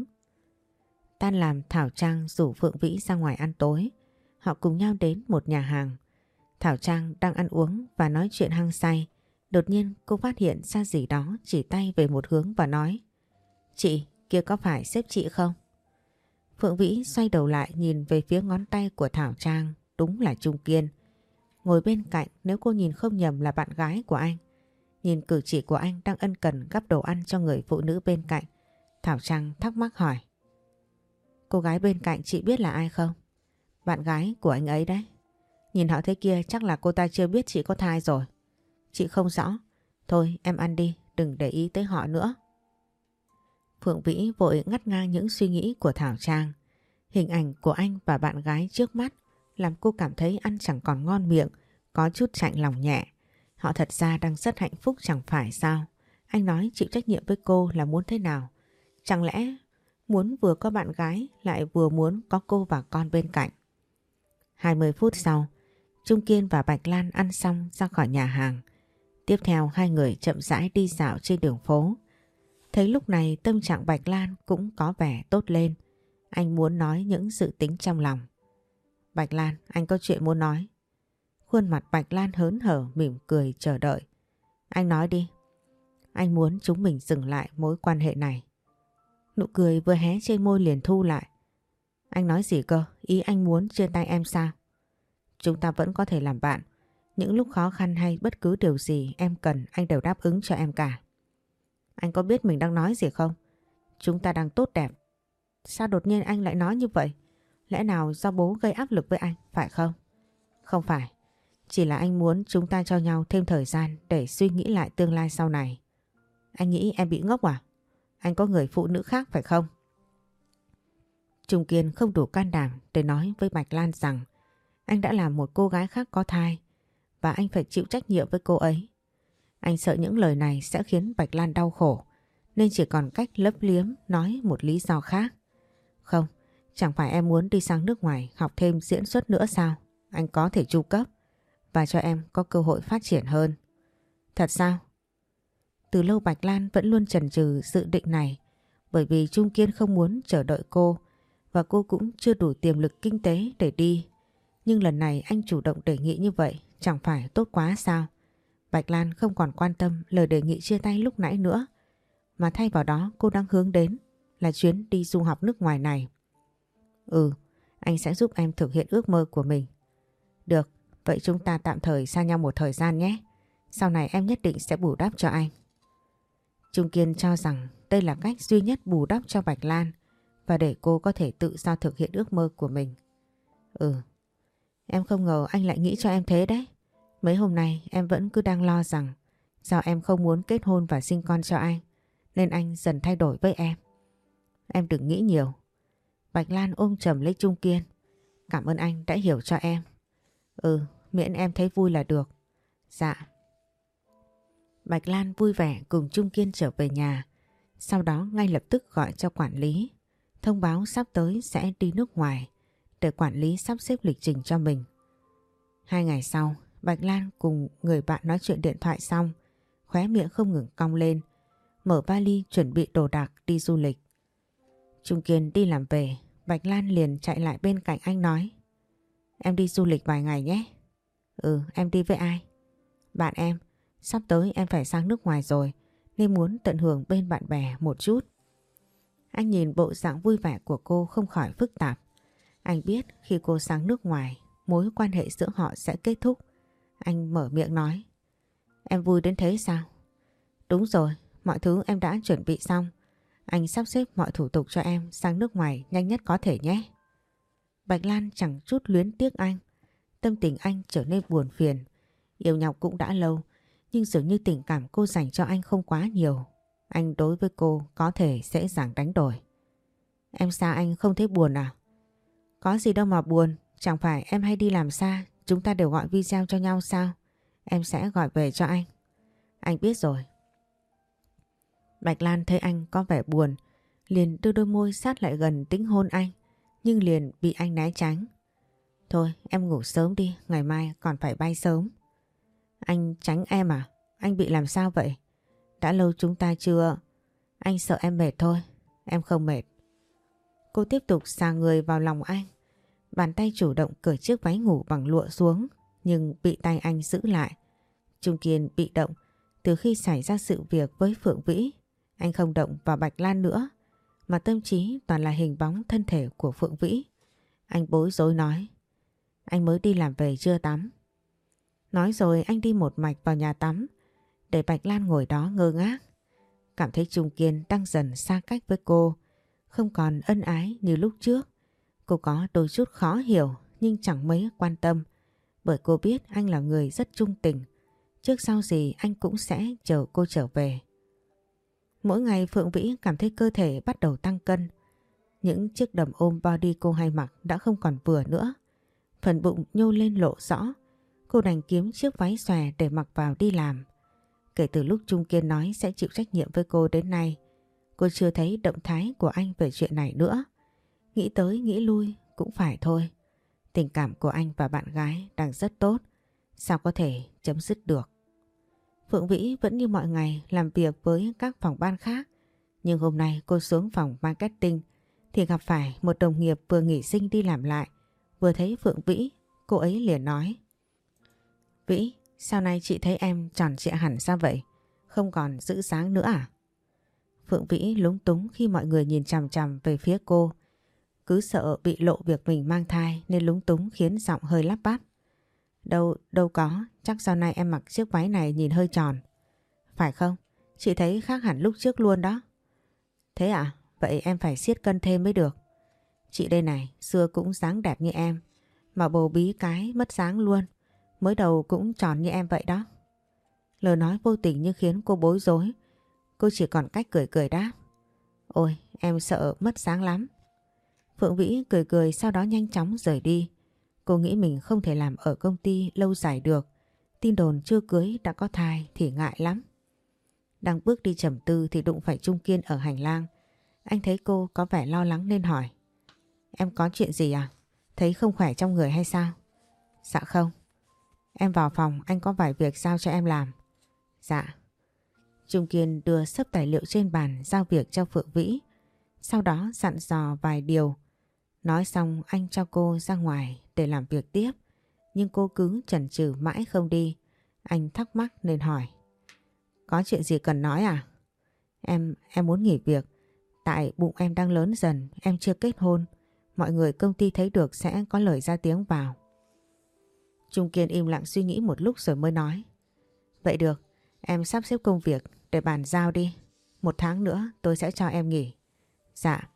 Tan làm, Thảo Trang rủ Phượng Vĩ ra ngoài ăn tối. Họ cùng nhau đến một nhà hàng. Thảo Trang đang ăn uống và nói chuyện hăng say. Đột nhiên cô phát hiện ra gì đó, chỉ tay về một hướng và nói: "Chị, kia có phải sếp chị không?" Phượng Vĩ xoay đầu lại nhìn về phía ngón tay của Thảo Trang, đúng là Trung Kiên. Ngồi bên cạnh, nếu cô nhìn không nhầm là bạn gái của anh. Nhìn cử chỉ của anh đang ân cần gắp đồ ăn cho người phụ nữ bên cạnh, Thảo Trang thắc mắc hỏi: "Cô gái bên cạnh chị biết là ai không?" "Bạn gái của anh ấy đấy." "Nhìn họ thế kia chắc là cô ta chưa biết chị có thai rồi." "Chị không rõ. Thôi em ăn đi, đừng để ý tới họ nữa." Phượng Vĩ vội ngắt ngang những suy nghĩ của Thảo Trang. Hình ảnh của anh và bạn gái trước mắt làm cô cảm thấy ăn chẳng còn ngon miệng, có chút chạnh lòng nhẹ. Họ thật ra đang rất hạnh phúc chẳng phải sao? Anh nói chịu trách nhiệm với cô là muốn thế nào? Chẳng lẽ muốn vừa có bạn gái lại vừa muốn có cô và con bên cạnh? 20 phút sau, Trung Kiên và Bạch Lan ăn xong ra khỏi nhà hàng. Tiếp theo hai người chậm rãi đi dạo trên đường phố. Thấy lúc này tâm trạng Bạch Lan cũng có vẻ tốt lên. Anh muốn nói những sự tính trong lòng. "Bạch Lan, anh có chuyện muốn nói." Khuôn mặt Bạch Lan hớn hở mỉm cười chờ đợi. "Anh nói đi." "Anh muốn chúng mình dừng lại mối quan hệ này." Nụ cười vừa hé trên môi liền thu lại. "Anh nói gì cơ? Ý anh muốn chia tay em sao?" "Chúng ta vẫn có thể làm bạn. Những lúc khó khăn hay bất cứ điều gì em cần anh đều đáp ứng cho em cả." "Anh có biết mình đang nói gì không? Chúng ta đang tốt đẹp." "Sao đột nhiên anh lại nói như vậy? Lẽ nào do bố gây áp lực với anh, phải không?" "Không phải. Chỉ là anh muốn chúng ta cho nhau thêm thời gian để suy nghĩ lại tương lai sau này." "Anh nghĩ em bị ngốc à? Anh có người phụ nữ khác phải không?" Trung Kiên không đủ can đảm để nói với Bạch Lan rằng anh đã làm một cô gái khác có thai và anh phải chịu trách nhiệm với cô ấy. Anh sợ những lời này sẽ khiến Bạch Lan đau khổ nên chỉ còn cách lấp liếm nói một lý do khác. "Không, chẳng phải em muốn đi sang nước ngoài học thêm diễn xuất nữa sao? Anh có thể chu cấp và cho em có cơ hội phát triển hơn." "Thật sao?" Từ lâu Bạch Lan vẫn luôn chần chừ dự định này bởi vì Trung Kiên không muốn chờ đợi cô và cô cũng chưa đủ tiềm lực kinh tế để đi. Nhưng lần này anh chủ động đề nghị như vậy chẳng phải tốt quá sao? Bạch Lan không còn quan tâm lời đề nghị chia tay lúc nãy nữa, mà thay vào đó cô đang hướng đến là chuyến đi du học nước ngoài này. "Ừ, anh sẽ giúp em thực hiện ước mơ của mình." "Được, vậy chúng ta tạm thời xa nhau một thời gian nhé. Sau này em nhất định sẽ bù đắp cho anh." Trung Kiên cho rằng đây là cách duy nhất bù đắp cho Bạch Lan và để cô có thể tự do thực hiện ước mơ của mình. "Ừ, em không ngờ anh lại nghĩ cho em thế đấy. Mấy hôm nay em vẫn cứ đang lo rằng do em không muốn kết hôn và sinh con cho anh nên anh dần thay đổi với em." "Em đừng nghĩ nhiều." Bạch Lan ôm chầm lấy Trung Kiên. "Cảm ơn anh đã hiểu cho em." "Ừ, miễn em thấy vui là được." "Dạ." Bạch Lan vui vẻ cùng Trung Kiên trở về nhà. Sau đó ngay lập tức gọi cho quản lý, thông báo sắp tới sẽ đi nước ngoài để quản lý sắp xếp lịch trình cho mình. 2 ngày sau, Bạch Lan cùng người bạn nói chuyện điện thoại xong, khóe miệng không ngừng cong lên, mở vali chuẩn bị đồ đạc đi du lịch. Trung Kiên đi làm về, Bạch Lan liền chạy lại bên cạnh anh nói: "Em đi du lịch vài ngày nhé." "Ừ, em đi với ai?" "Bạn em. Sắp tới em phải sang nước ngoài rồi nên muốn tận hưởng bên bạn bè một chút. Anh nhìn bộ dạng vui vẻ của cô không khỏi phức tạp. Anh biết khi cô sang nước ngoài, mối quan hệ giữa họ sẽ kết thúc. Anh mở miệng nói. Em vui đến thế sao? Đúng rồi, mọi thứ em đã chuẩn bị xong. Anh sắp xếp mọi thủ tục cho em sang nước ngoài nhanh nhất có thể nhé. Bạch Lan chẳng chút luyến tiếc anh. Tâm tình anh trở nên buồn phiền. Yêu nhau cũng đã lâu, nhưng dường như tình cảm cô dành cho anh không quá nhiều. Anh đối với cô có thể dễ dàng đánh đổi. Em xa anh không thấy buồn à? Có gì đâu mà buồn, chẳng phải em hay đi làm xa, chúng ta đều gọi video cho nhau sao? Em sẽ gọi về cho anh. Anh biết rồi. Bạch Lan thấy anh có vẻ buồn, liền đưa đôi môi sát lại gần tính hôn anh, nhưng liền bị anh né tránh. Thôi em ngủ sớm đi, ngày mai còn phải bay sớm. Anh tránh em à? Anh bị làm sao vậy? Đã lâu chúng ta chưa... Anh sợ em mệt thôi, em không mệt. Cô tiếp tục xà người vào lòng anh. Bàn tay chủ động cởi chiếc váy ngủ bằng lụa xuống, nhưng bị tay anh giữ lại. Trung Kiên bị động từ khi xảy ra sự việc với Phượng Vĩ. Anh không động vào Bạch Lan nữa, mà tâm trí toàn là hình bóng thân thể của Phượng Vĩ. Anh bối rối nói. Anh mới đi làm về chưa tắm. Nói rồi anh đi một mạch vào nhà tắm, để Bạch Lan ngồi đó ngơ ngác. Cảm thấy Trung Kiên đang dần xa cách với cô, không còn ân ái như lúc trước. Cô có đôi chút khó hiểu nhưng chẳng mấy quan tâm, bởi cô biết anh là người rất trung tình. Trước sau gì anh cũng sẽ chờ cô trở về. Mỗi ngày Phượng Vĩ cảm thấy cơ thể bắt đầu tăng cân. Những chiếc đầm ôm body cô hay mặc đã không còn vừa nữa. Phần bụng nhô lên lộ rõ. Cô đành kiếm chiếc váy xòe để mặc vào đi làm. Kể từ lúc Trung Kiên nói sẽ chịu trách nhiệm với cô đến nay, cô chưa thấy động thái của anh về chuyện này nữa. Nghĩ tới nghĩ lui cũng phải thôi. Tình cảm của anh và bạn gái đang rất tốt, sao có thể chấm dứt được. Phượng Vĩ vẫn như mọi ngày làm việc với các phòng ban khác. Nhưng hôm nay cô xuống phòng marketing thì gặp phải một đồng nghiệp vừa nghỉ sinh đi làm lại. Vừa thấy Phượng Vĩ, cô ấy liền nói. Vĩ, sao nay chị thấy em tròn trịa hẳn ra vậy? Không còn giữ dáng nữa à? Phượng Vĩ lúng túng khi mọi người nhìn chằm chằm về phía cô. Cứ sợ bị lộ việc mình mang thai nên lúng túng khiến giọng hơi lắp bắp. Đâu có, chắc sau này em mặc chiếc váy này nhìn hơi tròn. Phải không? Chị thấy khác hẳn lúc trước luôn đó. Thế à? Vậy em phải siết cân thêm mới được. Chị đây này, xưa cũng dáng đẹp như em, mà bầu bí cái mất dáng luôn. Mới đầu cũng tròn như em vậy đó. Lời nói vô tình như khiến cô bối rối. Cô chỉ còn cách cười cười đáp. Ôi, em sợ mất dáng lắm. Phượng Vĩ cười cười sau đó nhanh chóng rời đi. Cô nghĩ mình không thể làm ở công ty lâu dài được. Tin đồn chưa cưới đã có thai thì ngại lắm. Đang bước đi trầm tư thì đụng phải Trung Kiên ở hành lang. Anh thấy cô có vẻ lo lắng nên hỏi. Em có chuyện gì à? Thấy không khỏe trong người hay sao? Dạ không. Em vào phòng, anh có vài việc giao cho em làm. Dạ. Trung Kiên đưa xấp tài liệu trên bàn giao việc cho Phượng Vĩ. Sau đó dặn dò vài điều. Nói xong anh cho cô ra ngoài để làm việc tiếp. Nhưng cô cứ chần chừ mãi không đi. Anh thắc mắc nên hỏi. Có chuyện gì cần nói à? Em muốn nghỉ việc. Tại bụng em đang lớn dần, em chưa kết hôn. Mọi người công ty thấy được sẽ có lời ra tiếng vào. Trung Kiên im lặng suy nghĩ một lúc rồi mới nói. Vậy được, em sắp xếp công việc để bàn giao đi. 1 tháng nữa tôi sẽ cho em nghỉ. Dạ.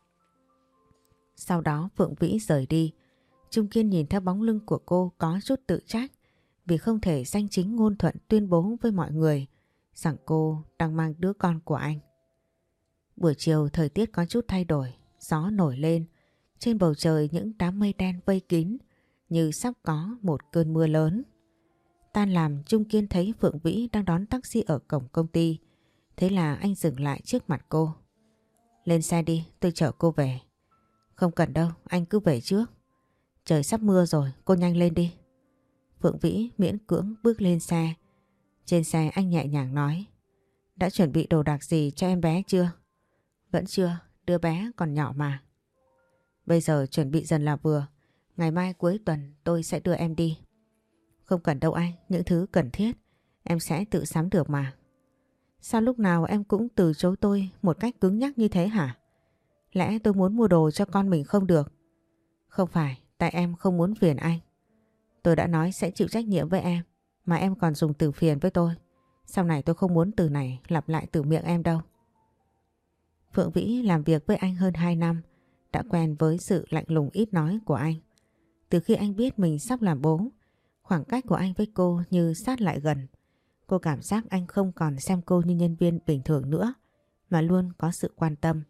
Sau đó Phượng Vĩ rời đi. Trung Kiên nhìn theo bóng lưng của cô có chút tự trách vì không thể danh chính ngôn thuận tuyên bố với mọi người rằng cô đang mang đứa con của anh. Buổi chiều thời tiết có chút thay đổi, gió nổi lên. Trên bầu trời những đám mây đen vây kín như sắp có một cơn mưa lớn. Tan làm Trung Kiên thấy Phượng Vĩ đang đón taxi ở cổng công ty. Thế là anh dừng lại trước mặt cô. Lên xe đi, tôi chở cô về. Không cần đâu, anh cứ về trước. Trời sắp mưa rồi, cô nhanh lên đi. Phượng Vĩ miễn cưỡng bước lên xe. Trên xe anh nhẹ nhàng nói. Đã chuẩn bị đồ đạc gì cho em bé chưa? Vẫn chưa, đứa bé còn nhỏ mà. Bây giờ chuẩn bị dần là vừa. Ngày mai cuối tuần tôi sẽ đưa em đi. Không cần đâu anh, những thứ cần thiết em sẽ tự sắm được mà. Sao lúc nào em cũng từ chối tôi một cách cứng nhắc như thế hả? Lẽ tôi muốn mua đồ cho con mình không được? Không phải, tại em không muốn phiền anh. Tôi đã nói sẽ chịu trách nhiệm với em, mà em còn dùng từ phiền với tôi. Sau này tôi không muốn từ này lặp lại từ miệng em đâu. Phượng Vĩ làm việc với anh hơn 2 năm, đã quen với sự lạnh lùng ít nói của anh. Từ khi anh biết mình sắp làm bố, khoảng cách của anh với cô như sát lại gần. Cô cảm giác anh không còn xem cô như nhân viên bình thường nữa, mà luôn có sự quan tâm.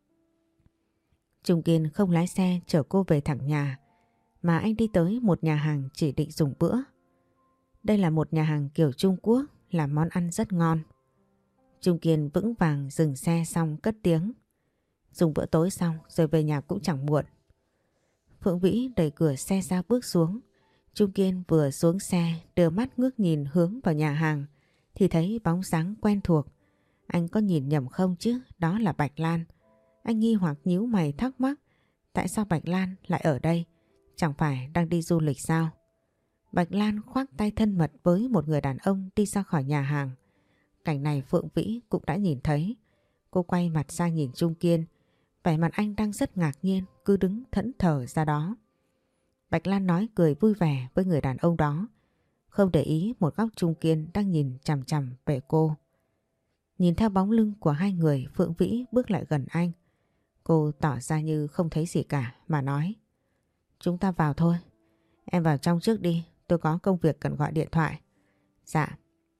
Trung Kiên không lái xe chở cô về thẳng nhà, mà anh đi tới một nhà hàng chỉ định dùng bữa. Đây là một nhà hàng kiểu Trung Quốc, làm món ăn rất ngon. Trung Kiên vững vàng dừng xe xong cất tiếng. Dùng bữa tối xong rồi về nhà cũng chẳng muộn. Phượng Vĩ đẩy cửa xe ra bước xuống. Trung Kiên vừa xuống xe đưa mắt ngước nhìn hướng vào nhà hàng thì thấy bóng dáng quen thuộc. Anh có nhìn nhầm không chứ? Đó là Bạch Lan. Anh nghi hoặc nhíu mày thắc mắc tại sao Bạch Lan lại ở đây? Chẳng phải đang đi du lịch sao? Bạch Lan khoác tay thân mật với một người đàn ông đi ra khỏi nhà hàng. Cảnh này Phượng Vĩ cũng đã nhìn thấy. Cô quay mặt sang nhìn Trung Kiên. Vẻ mặt anh đang rất ngạc nhiên, cứ đứng thẫn thờ ra đó. Bạch Lan nói cười vui vẻ với người đàn ông đó, không để ý một góc Trung Kiên đang nhìn chằm chằm về cô. Nhìn theo bóng lưng của hai người, Phượng Vĩ bước lại gần anh. Cô tỏ ra như không thấy gì cả mà nói: chúng ta vào thôi. Em vào trong trước đi, tôi có công việc cần gọi điện thoại. Dạ.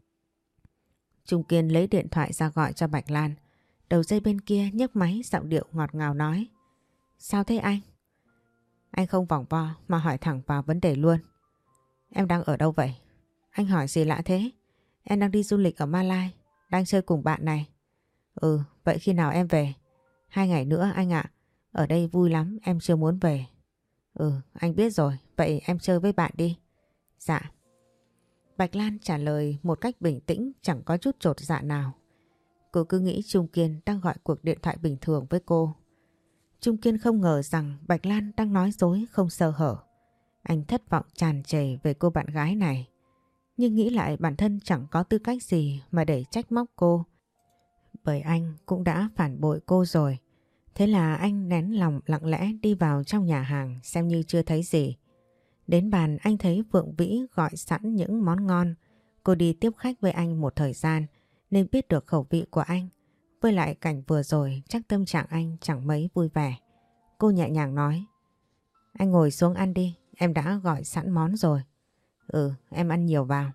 Trung Kiên lấy điện thoại ra gọi cho Bạch Lan. Đầu dây bên kia nhấc máy, giọng điệu ngọt ngào nói: sao thế anh? Anh không vòng vo mà hỏi thẳng vào vấn đề luôn. Em đang ở đâu vậy? Anh hỏi gì lạ thế? Em đang đi du lịch ở Malai, đang chơi cùng bạn này. Ừ, vậy khi nào em về? 2 ngày nữa anh ạ. Ở đây vui lắm, em chưa muốn về. Ừ, anh biết rồi, vậy em chơi với bạn đi. Dạ. Bạch Lan trả lời một cách bình tĩnh, chẳng có chút chột dạ nào. Cô cứ nghĩ Trung Kiên đang gọi cuộc điện thoại bình thường với cô. Trung Kiên không ngờ rằng Bạch Lan đang nói dối không sơ hở. Anh thất vọng tràn trề về cô bạn gái này. Nhưng nghĩ lại bản thân chẳng có tư cách gì mà để trách móc cô. Bởi anh cũng đã phản bội cô rồi. Thế là anh nén lòng lặng lẽ đi vào trong nhà hàng xem như chưa thấy gì. Đến bàn anh thấy Phượng Vĩ gọi sẵn những món ngon. Cô đi tiếp khách với anh một thời gian nên biết được khẩu vị của anh. Với lại cảnh vừa rồi chắc tâm trạng anh chẳng mấy vui vẻ. Cô nhẹ nhàng nói: anh ngồi xuống ăn đi, em đã gọi sẵn món rồi. Ừ, em ăn nhiều vào.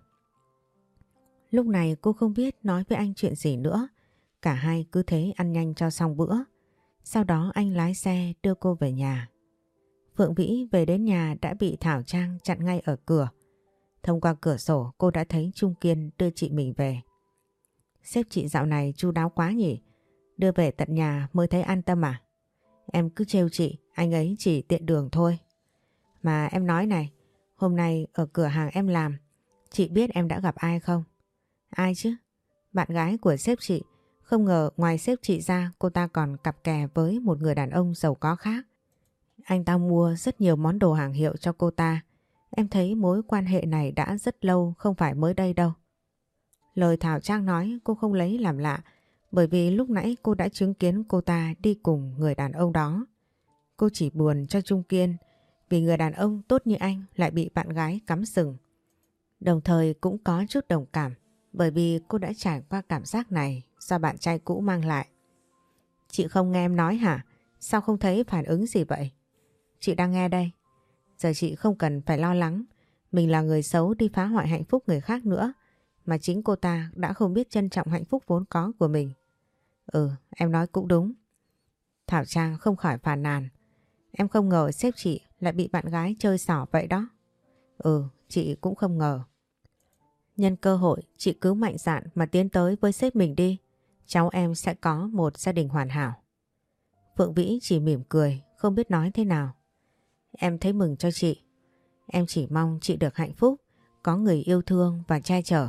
Lúc này cô không biết nói với anh chuyện gì nữa. Cả hai cứ thế ăn nhanh cho xong bữa. Sau đó anh lái xe đưa cô về nhà. Phượng Vĩ về đến nhà đã bị Thảo Trang chặn ngay ở cửa. Thông qua cửa sổ cô đã thấy Trung Kiên đưa chị mình về. Sếp chị dạo này chu đáo quá nhỉ? Đưa về tận nhà mới thấy an tâm à? Em cứ trêu chị, anh ấy chỉ tiện đường thôi. Mà em nói này, hôm nay ở cửa hàng em làm, chị biết em đã gặp ai không? Ai chứ? Bạn gái của sếp chị. Không ngờ ngoài sếp chị ra cô ta còn cặp kè với một người đàn ông giàu có khác. Anh ta mua rất nhiều món đồ hàng hiệu cho cô ta. Em thấy mối quan hệ này đã rất lâu, không phải mới đây đâu. Lời Thảo Trang nói cô không lấy làm lạ, bởi vì lúc nãy cô đã chứng kiến cô ta đi cùng người đàn ông đó. Cô chỉ buồn cho Trung Kiên vì người đàn ông tốt như anh lại bị bạn gái cắm sừng. Đồng thời cũng có chút đồng cảm bởi vì cô đã trải qua cảm giác này do bạn trai cũ mang lại. Chị không nghe em nói hả? Sao không thấy phản ứng gì vậy? Chị đang nghe đây. Giờ chị không cần phải lo lắng mình là người xấu đi phá hoại hạnh phúc người khác nữa, mà chính cô ta đã không biết trân trọng hạnh phúc vốn có của mình. Ừ, em nói cũng đúng. Thảo Trang không khỏi phàn nàn. Em không ngờ sếp chị lại bị bạn gái chơi xỏ vậy đó. Ừ, chị cũng không ngờ. Nhân cơ hội chị cứ mạnh dạn mà tiến tới với sếp mình đi. Cháu em sẽ có một gia đình hoàn hảo. Phượng Vĩ chỉ mỉm cười, không biết nói thế nào. Em thấy mừng cho chị. Em chỉ mong chị được hạnh phúc, có người yêu thương và che chở.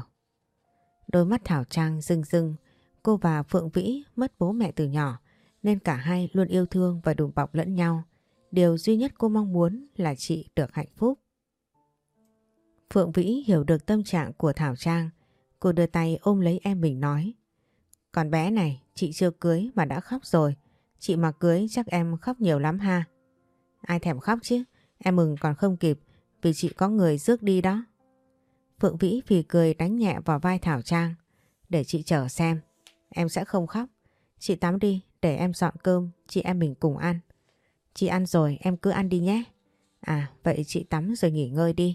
Đôi mắt Thảo Trang rưng rưng. Cô và Phượng Vĩ mất bố mẹ từ nhỏ nên cả hai luôn yêu thương và đùm bọc lẫn nhau. Điều duy nhất cô mong muốn là chị được hạnh phúc. Phượng Vĩ hiểu được tâm trạng của Thảo Trang. Cô đưa tay ôm lấy em mình nói. Con bé này, chị chưa cưới mà đã khóc rồi. Chị mà cưới chắc em khóc nhiều lắm ha. Ai thèm khóc chứ, em mừng còn không kịp vì chị có người rước đi đó. Phượng Vĩ phì cười đánh nhẹ vào vai Thảo Trang. Để chị chờ xem, em sẽ không khóc. Chị tắm đi, để em dọn cơm, chị em mình cùng ăn. Chị ăn rồi, em cứ ăn đi nhé. À, vậy chị tắm rồi nghỉ ngơi đi.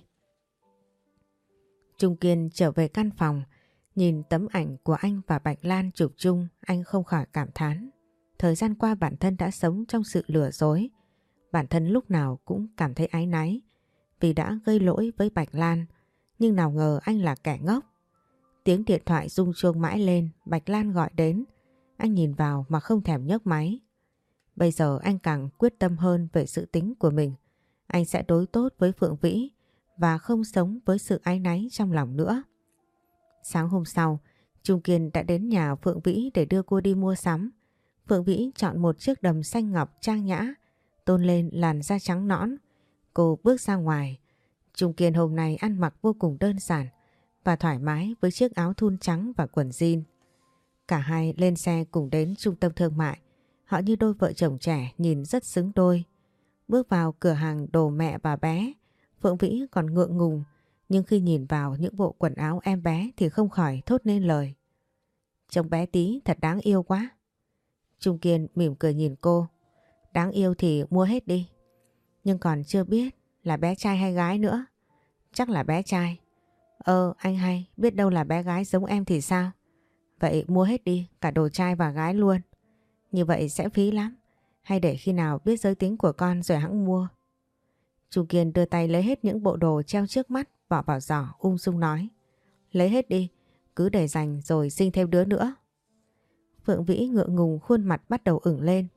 Trung Kiên trở về căn phòng, nhìn tấm ảnh của anh và Bạch Lan chụp chung, anh không khỏi cảm thán. Thời gian qua bản thân đã sống trong sự lừa dối. Bản thân lúc nào cũng cảm thấy áy náy vì đã gây lỗi với Bạch Lan, nhưng nào ngờ anh là kẻ ngốc. Tiếng điện thoại rung chuông mãi lên, Bạch Lan gọi đến. Anh nhìn vào mà không thèm nhấc máy. Bây giờ anh càng quyết tâm hơn về sự tính của mình. Anh sẽ đối tốt với Phượng Vĩ và không sống với sự áy náy trong lòng nữa. Sáng hôm sau, Trung Kiên đã đến nhà Phượng Vĩ để đưa cô đi mua sắm. Phượng Vĩ chọn một chiếc đầm xanh ngọc trang nhã, tôn lên làn da trắng nõn. Cô bước ra ngoài. Trung Kiên hôm nay ăn mặc vô cùng đơn giản và thoải mái với chiếc áo thun trắng và quần jean. Cả hai lên xe cùng đến trung tâm thương mại. Họ như đôi vợ chồng trẻ nhìn rất xứng đôi. Bước vào cửa hàng đồ mẹ và bé, Phượng Vĩ còn ngượng ngùng, nhưng khi nhìn vào những bộ quần áo em bé thì không khỏi thốt nên lời. Trông bé tí thật đáng yêu quá. Trung Kiên mỉm cười nhìn cô. Đáng yêu thì mua hết đi. Nhưng còn chưa biết là bé trai hay gái nữa. Chắc là bé trai. Anh hay, biết đâu là bé gái giống em thì sao? Vậy mua hết đi, cả đồ trai và gái luôn. Như vậy sẽ phí lắm. Hay để khi nào biết giới tính của con rồi hẵng mua. Trung Kiên đưa tay lấy hết những bộ đồ treo trước mắt, bỏ vào giỏ ung dung nói. Lấy hết đi, cứ để dành rồi sinh thêm đứa nữa. Phượng Vĩ ngượng ngùng, khuôn mặt bắt đầu ửng lên.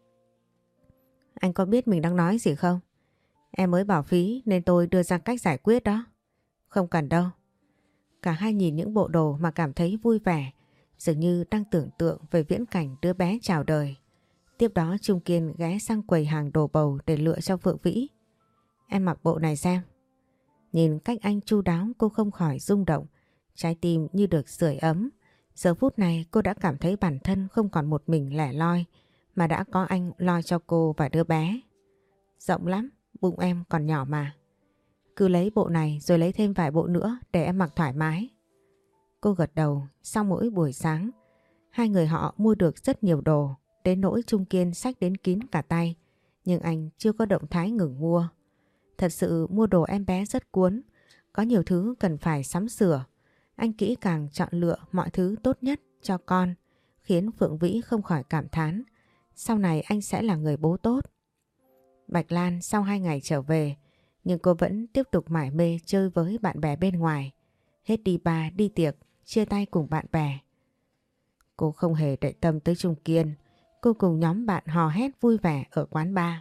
Anh có biết mình đang nói gì không? Em mới bảo phí nên tôi đưa ra cách giải quyết đó. Không cần đâu. Cả hai nhìn những bộ đồ mà cảm thấy vui vẻ, dường như đang tưởng tượng về viễn cảnh đứa bé chào đời. Tiếp đó Trung Kiên ghé sang quầy hàng đồ bầu để lựa cho Phượng Vĩ. Em mặc bộ này xem. Nhìn cách anh chu đáo, cô không khỏi rung động, trái tim như được sưởi ấm. Giờ phút này cô đã cảm thấy bản thân không còn một mình lẻ loi, mà đã có anh lo cho cô và đứa bé. Rộng lắm, bụng em còn nhỏ mà. Cứ lấy bộ này rồi lấy thêm vài bộ nữa để em mặc thoải mái. Cô gật đầu. Sau mỗi buổi sáng, hai người họ mua được rất nhiều đồ, đến nỗi Trung Kiên xách đến kín cả tay, nhưng anh chưa có động thái ngừng mua. Thật sự mua đồ em bé rất cuốn, có nhiều thứ cần phải sắm sửa. Anh kỹ càng chọn lựa mọi thứ tốt nhất cho con, khiến Phượng Vĩ không khỏi cảm thán. Sau này anh sẽ là người bố tốt. Bạch Lan sau 2 ngày trở về, nhưng cô vẫn tiếp tục mải mê chơi với bạn bè bên ngoài. Hết đi bar, đi tiệc, chia tay cùng bạn bè. Cô không hề để tâm tới Trung Kiên. Cô cùng nhóm bạn hò hét vui vẻ ở quán bar.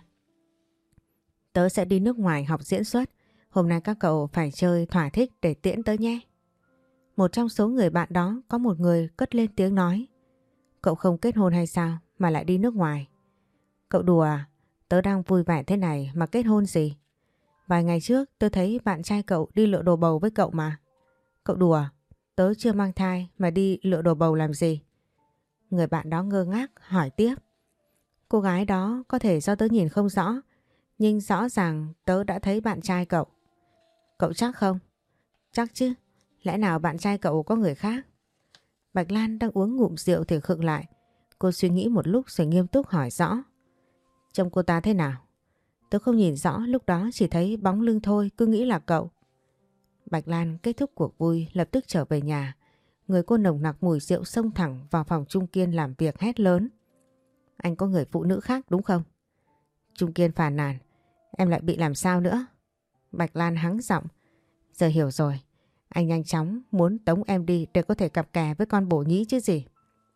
Tớ sẽ đi nước ngoài học diễn xuất. Hôm nay các cậu phải chơi thỏa thích để tiễn tớ nhé. Một trong số người bạn đó có một người cất lên tiếng nói. Cậu không kết hôn hay sao mà lại đi nước ngoài? Cậu đùa à? Tớ đang vui vẻ thế này mà kết hôn gì? Vài ngày trước tớ thấy bạn trai cậu đi lựa đồ bầu với cậu mà. Cậu đùa à? Tớ chưa mang thai mà đi lựa đồ bầu làm gì? Người bạn đó ngơ ngác hỏi tiếp. Cô gái đó có thể do tớ nhìn không rõ, nhưng rõ ràng tớ đã thấy bạn trai cậu. Cậu chắc không? Chắc chứ. Lẽ nào bạn trai cậu có người khác? Bạch Lan đang uống ngụm rượu thì khựng lại. Cô suy nghĩ một lúc rồi nghiêm túc hỏi rõ. Trông cô ta thế nào? Tớ không nhìn rõ, lúc đó chỉ thấy bóng lưng thôi, cứ nghĩ là cậu. Bạch Lan kết thúc cuộc vui lập tức trở về nhà. Người cô nồng nặc mùi rượu xông thẳng vào phòng Trung Kiên làm việc hét lớn. Anh có người phụ nữ khác đúng không? Trung Kiên phàn nàn. Em lại bị làm sao nữa? Bạch Lan hắng giọng. Giờ hiểu rồi. Anh nhanh chóng muốn tống em đi để có thể cặp kè với con bổ nhí chứ gì.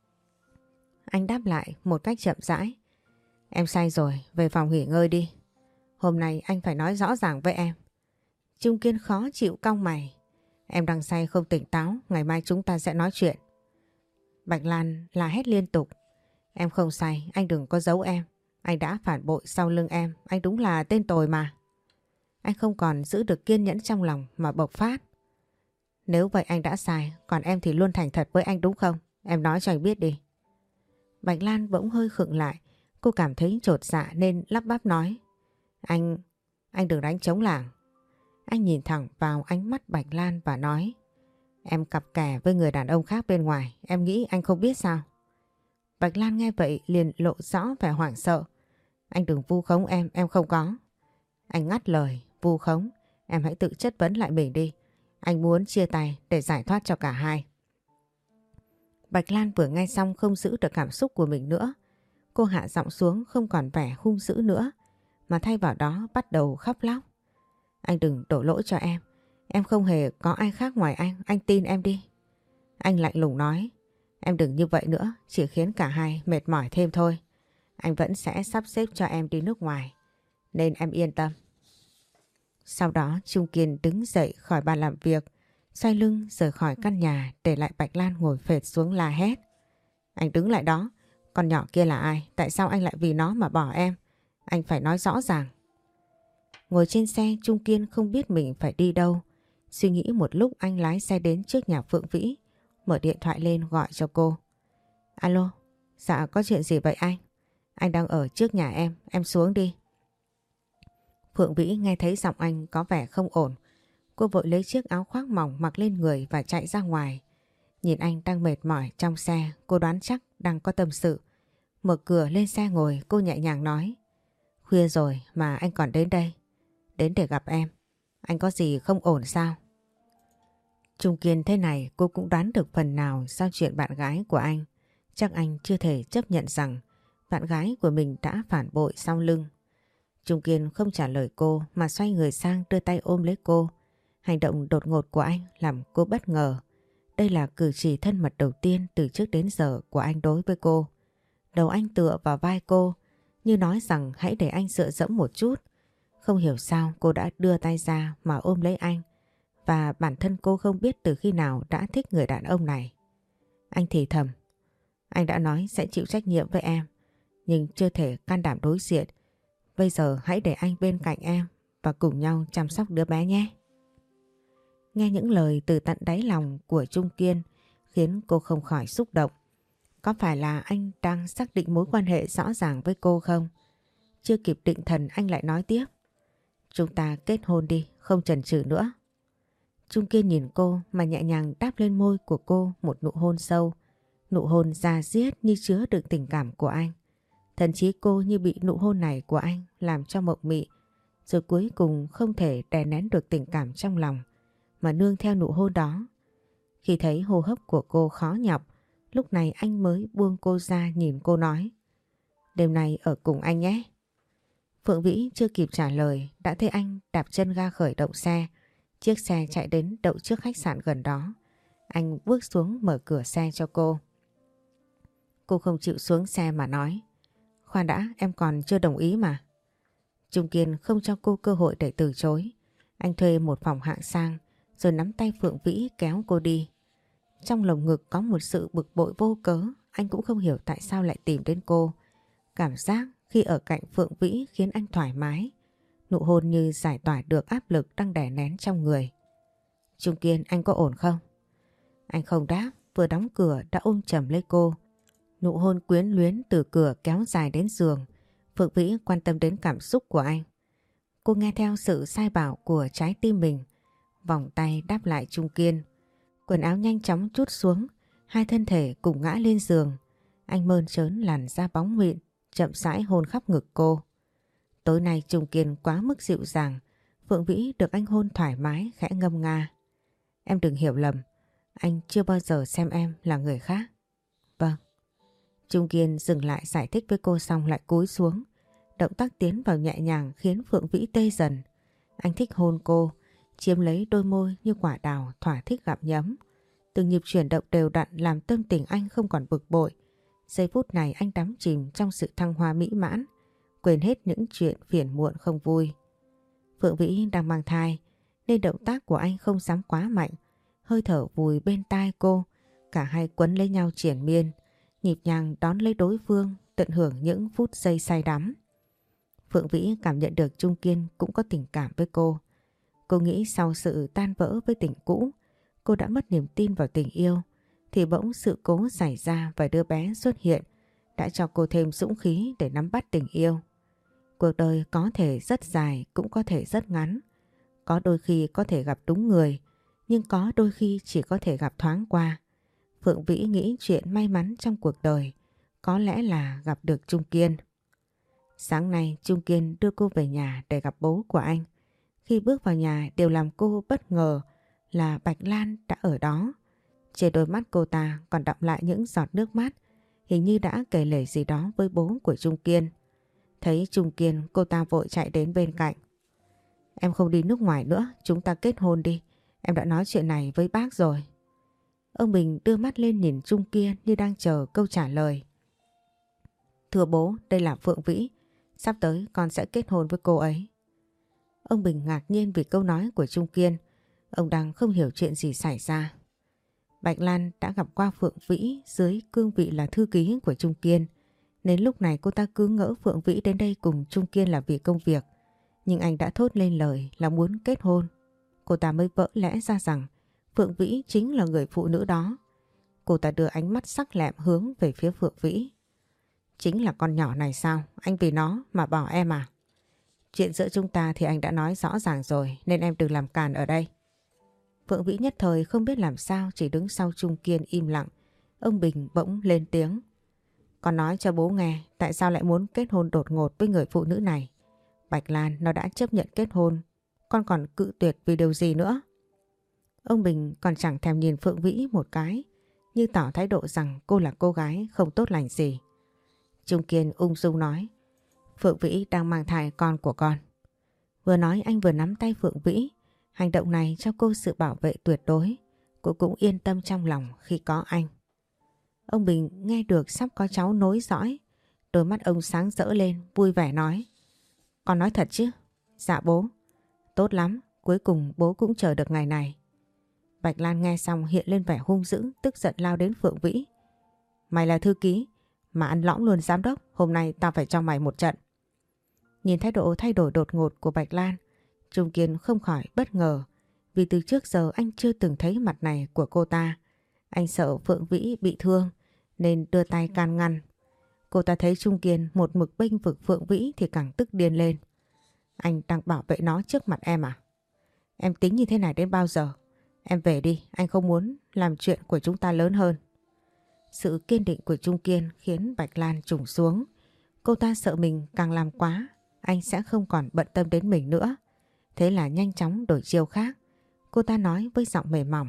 Anh đáp lại một cách chậm rãi. Em say rồi, về phòng nghỉ ngơi đi. Hôm nay anh phải nói rõ ràng với em. Trung Kiên khó chịu cau mày. Em đang say không tỉnh táo, ngày mai chúng ta sẽ nói chuyện. Bạch Lan la hét liên tục. Em không say, anh đừng có giấu em. Anh đã phản bội sau lưng em, anh đúng là tên tồi mà. Anh không còn giữ được kiên nhẫn trong lòng mà bộc phát. Nếu vậy anh đã sai, còn em thì luôn thành thật với anh đúng không? Em nói cho anh biết đi. Bạch Lan bỗng hơi khựng lại. Cô cảm thấy chột dạ nên lắp bắp nói. Anh đừng đánh trống lảng. Anh nhìn thẳng vào ánh mắt Bạch Lan và nói. Em cặp kè với người đàn ông khác bên ngoài, em nghĩ anh không biết sao? Bạch Lan nghe vậy liền lộ rõ vẻ hoảng sợ. Anh đừng vu khống em không có. Anh ngắt lời, vu khống, em hãy tự chất vấn lại mình đi. Anh muốn chia tay để giải thoát cho cả hai. Bạch Lan vừa nghe xong không giữ được cảm xúc của mình nữa. Cô hạ giọng xuống không còn vẻ hung dữ nữa, mà thay vào đó bắt đầu khóc lóc. Anh đừng đổ lỗi cho em không hề có ai khác ngoài anh tin em đi. Anh lạnh lùng nói, em đừng như vậy nữa, chỉ khiến cả hai mệt mỏi thêm thôi. Anh vẫn sẽ sắp xếp cho em đi nước ngoài, nên em yên tâm. Sau đó Trung Kiên đứng dậy khỏi bàn làm việc, xoay lưng rời khỏi căn nhà để lại Bạch Lan ngồi phệt xuống la hét. Anh đứng lại đó, con nhỏ kia là ai? Tại sao anh lại vì nó mà bỏ em? Anh phải nói rõ ràng. Ngồi trên xe Trung Kiên không biết mình phải đi đâu. Suy nghĩ một lúc anh lái xe đến trước nhà Phượng Vĩ, mở điện thoại lên gọi cho cô. Alo, dạ có chuyện gì vậy anh? Anh đang ở trước nhà em xuống đi. Phượng Vĩ nghe thấy giọng anh có vẻ không ổn. Cô vội lấy chiếc áo khoác mỏng mặc lên người và chạy ra ngoài. Nhìn anh đang mệt mỏi trong xe, cô đoán chắc đang có tâm sự. Mở cửa lên xe ngồi, cô nhẹ nhàng nói. Khuya rồi mà anh còn đến đây. Đến để gặp em. Anh có gì không ổn sao? Trung Kiên thế này cô cũng đoán được phần nào sau chuyện bạn gái của anh. Chắc anh chưa thể chấp nhận rằng bạn gái của mình đã phản bội sau lưng. Trung Kiên không trả lời cô mà xoay người sang đưa tay ôm lấy cô. Hành động đột ngột của anh làm cô bất ngờ. Đây là cử chỉ thân mật đầu tiên từ trước đến giờ của anh đối với cô. Đầu anh tựa vào vai cô, như nói rằng hãy để anh dựa dẫm một chút. Không hiểu sao cô đã đưa tay ra mà ôm lấy anh. Và bản thân cô không biết từ khi nào đã thích người đàn ông này. Anh thì thầm. Anh đã nói sẽ chịu trách nhiệm với em, nhưng chưa thể can đảm đối diện. Bây giờ hãy để anh bên cạnh em và cùng nhau chăm sóc đứa bé nhé. Nghe những lời từ tận đáy lòng của Trung Kiên khiến cô không khỏi xúc động. Có phải là anh đang xác định mối quan hệ rõ ràng với cô không? Chưa kịp định thần anh lại nói tiếp. Chúng ta kết hôn đi, không chần chừ nữa. Trung Kiên nhìn cô mà nhẹ nhàng đáp lên môi của cô một nụ hôn sâu. Nụ hôn da diết như chứa đựng tình cảm của anh. Thậm chí cô như bị nụ hôn này của anh làm cho mộng mị. Rồi cuối cùng không thể đè nén được tình cảm trong lòng mà nương theo nụ hôn đó. Khi thấy hô hấp của cô khó nhọc, lúc này anh mới buông cô ra nhìn cô nói. Đêm nay ở cùng anh nhé. Phượng Vĩ chưa kịp trả lời đã thấy anh đạp chân ga khởi động xe. Chiếc xe chạy đến đậu trước khách sạn gần đó. Anh bước xuống mở cửa xe cho cô. Cô không chịu xuống xe mà nói. Khoan đã, em còn chưa đồng ý mà. Trung Kiên không cho cô cơ hội để từ chối. Anh thuê một phòng hạng sang rồi nắm tay Phượng Vĩ kéo cô đi. Trong lồng ngực có một sự bực bội vô cớ. Anh cũng không hiểu tại sao lại tìm đến cô. Cảm giác khi ở cạnh Phượng Vĩ khiến anh thoải mái. Nụ hôn như giải tỏa được áp lực đang đè nén trong người. Trung Kiên, anh có ổn không? Anh không đáp, vừa đóng cửa đã ôm chầm lấy cô. Nụ hôn quyến luyến từ cửa kéo dài đến giường. Phượng Vĩ quan tâm đến cảm xúc của anh. Cô nghe theo sự sai bảo của trái tim mình. Vòng tay đáp lại Trung Kiên. Quần áo nhanh chóng trút xuống. Hai thân thể cùng ngã lên giường. Anh mơn trớn làn da bóng mịn, chậm rãi hôn khắp ngực cô. Tối nay Trung Kiên quá mức dịu dàng. Phượng Vĩ được anh hôn thoải mái khẽ ngâm nga. Em đừng hiểu lầm. Anh chưa bao giờ xem em là người khác. Vâng. Trung Kiên dừng lại giải thích với cô xong lại cúi xuống. Động tác tiến vào nhẹ nhàng khiến Phượng Vĩ tê dần. Anh thích hôn cô, chiếm lấy đôi môi như quả đào thỏa thích gặm nhấm. Từng nhịp chuyển động đều đặn làm tâm tình anh không còn bực bội. Giây phút này anh đắm chìm trong sự thăng hoa mỹ mãn, quên hết những chuyện phiền muộn không vui. Phượng Vĩ đang mang thai nên động tác của anh không dám quá mạnh. Hơi thở vùi bên tai cô, cả hai quấn lấy nhau triền miên, nhịp nhàng đón lấy đối phương, tận hưởng những phút giây say đắm. Phượng Vĩ cảm nhận được Trung Kiên cũng có tình cảm với cô. Cô nghĩ sau sự tan vỡ với tình cũ, cô đã mất niềm tin vào tình yêu thì bỗng sự cố xảy ra và đứa bé xuất hiện đã cho cô thêm dũng khí để nắm bắt tình yêu. Cuộc đời có thể rất dài cũng có thể rất ngắn. Có đôi khi có thể gặp đúng người, nhưng có đôi khi chỉ có thể gặp thoáng qua. Phượng Vĩ nghĩ chuyện may mắn trong cuộc đời có lẽ là gặp được Trung Kiên. Sáng nay Trung Kiên đưa cô về nhà để gặp bố của anh. Khi bước vào nhà, điều làm cô bất ngờ là Bạch Lan đã ở đó. Trên đôi mắt cô ta còn đọng lại những giọt nước mắt, hình như đã kể lể gì đó với bố của Trung Kiên. Thấy Trung Kiên, cô ta vội chạy đến bên cạnh. Em không đi nước ngoài nữa, chúng ta kết hôn đi. Em đã nói chuyện này với bác rồi. Ông Bình đưa mắt lên nhìn Trung Kiên như đang chờ câu trả lời. Thưa bố, đây là Phượng Vĩ. Sắp tới con sẽ kết hôn với cô ấy. Ông Bình ngạc nhiên vì câu nói của Trung Kiên. Ông đang không hiểu chuyện gì xảy ra. Bạch Lan đã gặp qua Phượng Vĩ dưới cương vị là thư ký của Trung Kiên. Nên lúc này cô ta cứ ngỡ Phượng Vĩ đến đây cùng Trung Kiên là vì công việc. Nhưng anh đã thốt lên lời là muốn kết hôn. Cô ta mới vỡ lẽ ra rằng Phượng Vĩ chính là người phụ nữ đó. Cô ta đưa ánh mắt sắc lẹm hướng về phía Phượng Vĩ. Chính là con nhỏ này sao? Anh vì nó mà bỏ em à? Chuyện giữa chúng ta thì anh đã nói rõ ràng rồi nên em đừng làm càn ở đây. Phượng Vĩ nhất thời không biết làm sao, chỉ đứng sau Trung Kiên im lặng. Ông Bình bỗng lên tiếng. Con nói cho bố nghe tại sao lại muốn kết hôn đột ngột với người phụ nữ này. Bạch Lan nó đã chấp nhận kết hôn, con còn cự tuyệt vì điều gì nữa? Ông Bình còn chẳng thèm nhìn Phượng Vĩ một cái, như tỏ thái độ rằng cô là cô gái không tốt lành gì. Trung Kiên ung dung nói, Phượng Vĩ đang mang thai con của con. Vừa nói anh vừa nắm tay Phượng Vĩ. Hành động này cho cô sự bảo vệ tuyệt đối. Cô cũng yên tâm trong lòng khi có anh. Ông Bình nghe được sắp có cháu nối dõi. Đôi mắt ông sáng rỡ lên, vui vẻ nói. Con nói thật chứ? Dạ bố. Tốt lắm, cuối cùng bố cũng chờ được ngày này. Bạch Lan nghe xong hiện lên vẻ hung dữ, tức giận lao đến Phượng Vĩ. Mày là thư ký mà ăn lõng luôn giám đốc, hôm nay tao phải cho mày một trận. Nhìn thái độ thay đổi đột ngột của Bạch Lan, Trung Kiên không khỏi bất ngờ, vì từ trước giờ anh chưa từng thấy mặt này của cô ta. Anh sợ Phượng Vĩ bị thương nên đưa tay can ngăn. Cô ta thấy Trung Kiên một mực bênh vực Phượng Vĩ thì càng tức điên lên. Anh đang bảo vệ nó trước mặt em à? Em tính như thế này đến bao giờ? Em về đi, anh không muốn làm chuyện của chúng ta lớn hơn. Sự kiên định của Trung Kiên khiến Bạch Lan trùng xuống. Cô ta sợ mình càng làm quá, anh sẽ không còn bận tâm đến mình nữa. Thế là nhanh chóng đổi chiêu khác. Cô ta nói với giọng mềm mỏng.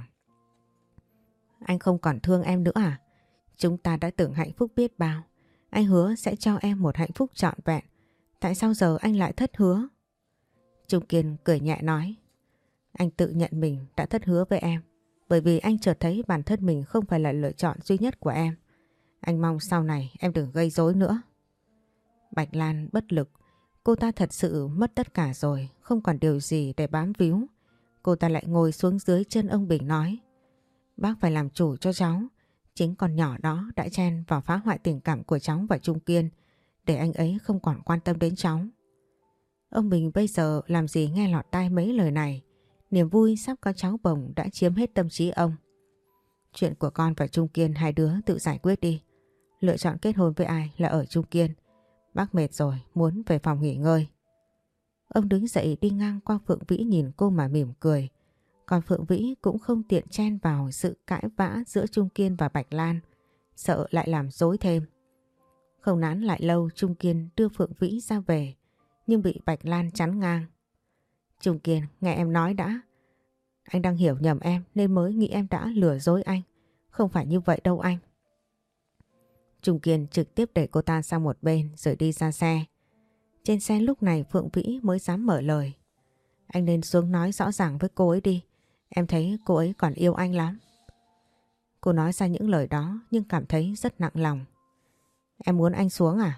Anh không còn thương em nữa à? Chúng ta đã từng hạnh phúc biết bao. Anh hứa sẽ cho em một hạnh phúc trọn vẹn. Tại sao giờ anh lại thất hứa? Trung Kiên cười nhẹ nói. Anh tự nhận mình đã thất hứa với em. Bởi vì anh chợt thấy bản thân mình không phải là lựa chọn duy nhất của em. Anh mong sau này em đừng gây rối nữa. Bạch Lan bất lực. Cô ta thật sự mất tất cả rồi, không còn điều gì để bám víu. Cô ta lại ngồi xuống dưới chân ông Bình nói. Bác phải làm chủ cho cháu. Chính con nhỏ đó đã chen vào phá hoại tình cảm của cháu và Trung Kiên, để anh ấy không còn quan tâm đến cháu. Ông Bình bây giờ làm gì nghe lọt tai mấy lời này. Niềm vui sắp có cháu bồng đã chiếm hết tâm trí ông. Chuyện của con và Trung Kiên hai đứa tự giải quyết đi. Lựa chọn kết hôn với ai là ở Trung Kiên. Bác mệt rồi, muốn về phòng nghỉ ngơi. Ông đứng dậy đi ngang qua Phượng Vĩ nhìn cô mà mỉm cười. Còn Phượng Vĩ cũng không tiện chen vào sự cãi vã giữa Trung Kiên và Bạch Lan, sợ lại làm rối thêm. Không nán lại lâu, Trung Kiên đưa Phượng Vĩ ra về, nhưng bị Bạch Lan chắn ngang. Trung Kiên, nghe em nói đã. Anh đang hiểu nhầm em nên mới nghĩ em đã lừa dối anh. Không phải như vậy đâu anh. Trung Kiên trực tiếp đẩy cô ta sang một bên rồi đi ra xe. Trên xe lúc này Phượng Vĩ mới dám mở lời. Anh nên xuống nói rõ ràng với cô ấy đi. Em thấy cô ấy còn yêu anh lắm. Cô nói ra những lời đó nhưng cảm thấy rất nặng lòng. Em muốn anh xuống à?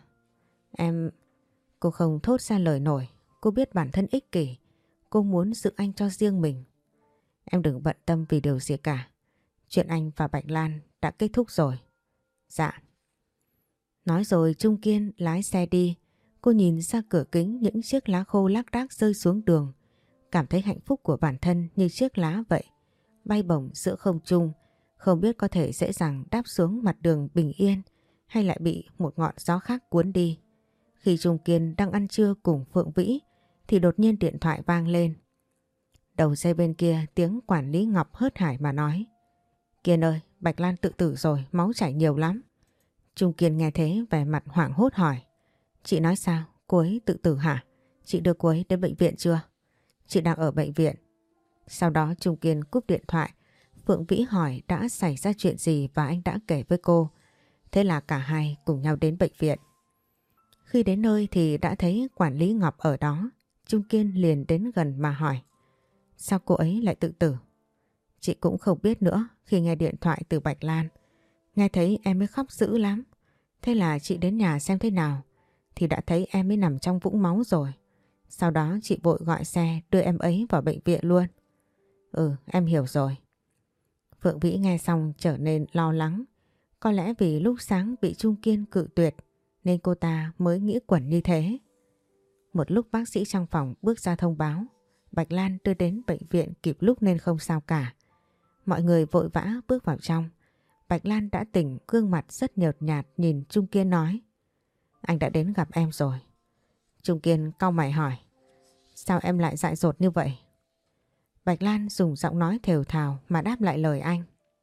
Cô không thốt ra lời nổi. Cô biết bản thân ích kỷ. Cô muốn giữ anh cho riêng mình. Em đừng bận tâm vì điều gì cả. Chuyện anh và Bạch Lan đã kết thúc rồi. Dạ. Nói rồi Trung Kiên lái xe đi. Cô nhìn ra cửa kính những chiếc lá khô lác đác rơi xuống đường. Cảm thấy hạnh phúc của bản thân như chiếc lá vậy. bay bổng giữa không trung, không biết có thể dễ dàng đáp xuống mặt đường bình yên hay lại bị một ngọn gió khác cuốn đi. Khi Trung Kiên đang ăn trưa cùng Phượng Vĩ thì đột nhiên điện thoại vang lên. Đầu dây bên kia tiếng quản lý Ngọc hớt hải mà nói: Kiên ơi, Bạch Lan tự tử rồi, máu chảy nhiều lắm. Trung Kiên nghe thế vẻ mặt hoảng hốt hỏi: Chị nói sao? Cô ấy tự tử hả? Chị đưa cô ấy đến bệnh viện chưa? Chị đang ở bệnh viện. Sau đó Trung Kiên cúp điện thoại. Phượng Vĩ hỏi đã xảy ra chuyện gì và anh đã kể với cô. Thế là cả hai cùng nhau đến bệnh viện. Khi đến nơi thì đã thấy quản lý Ngọc ở đó. Trung Kiên liền đến gần mà hỏi: Sao cô ấy lại tự tử? Chị cũng không biết nữa. Khi nghe điện thoại từ Bạch Lan, nghe thấy em ấy khóc dữ lắm. Thế là chị đến nhà xem thế nào thì đã thấy em ấy nằm trong vũng máu rồi. Sau đó chị vội gọi xe đưa em ấy vào bệnh viện luôn. Ừ, em hiểu rồi. Phượng Vĩ nghe xong trở nên lo lắng. Có lẽ vì lúc sáng bị Trung Kiên cự tuyệt nên cô ta mới nghĩ quẩn như thế. Một lúc bác sĩ trong phòng bước ra thông báo Bạch Lan đưa đến bệnh viện kịp lúc nên không sao cả. Mọi người vội vã bước vào trong. Bạch Lan đã tỉnh, gương mặt rất nhợt nhạt nhìn Trung Kiên nói: Anh đã đến gặp em rồi. Trung Kiên cau mày hỏi: Sao em lại dại dột như vậy? Bạch Lan dùng giọng nói thều thào mà đáp lại lời anh: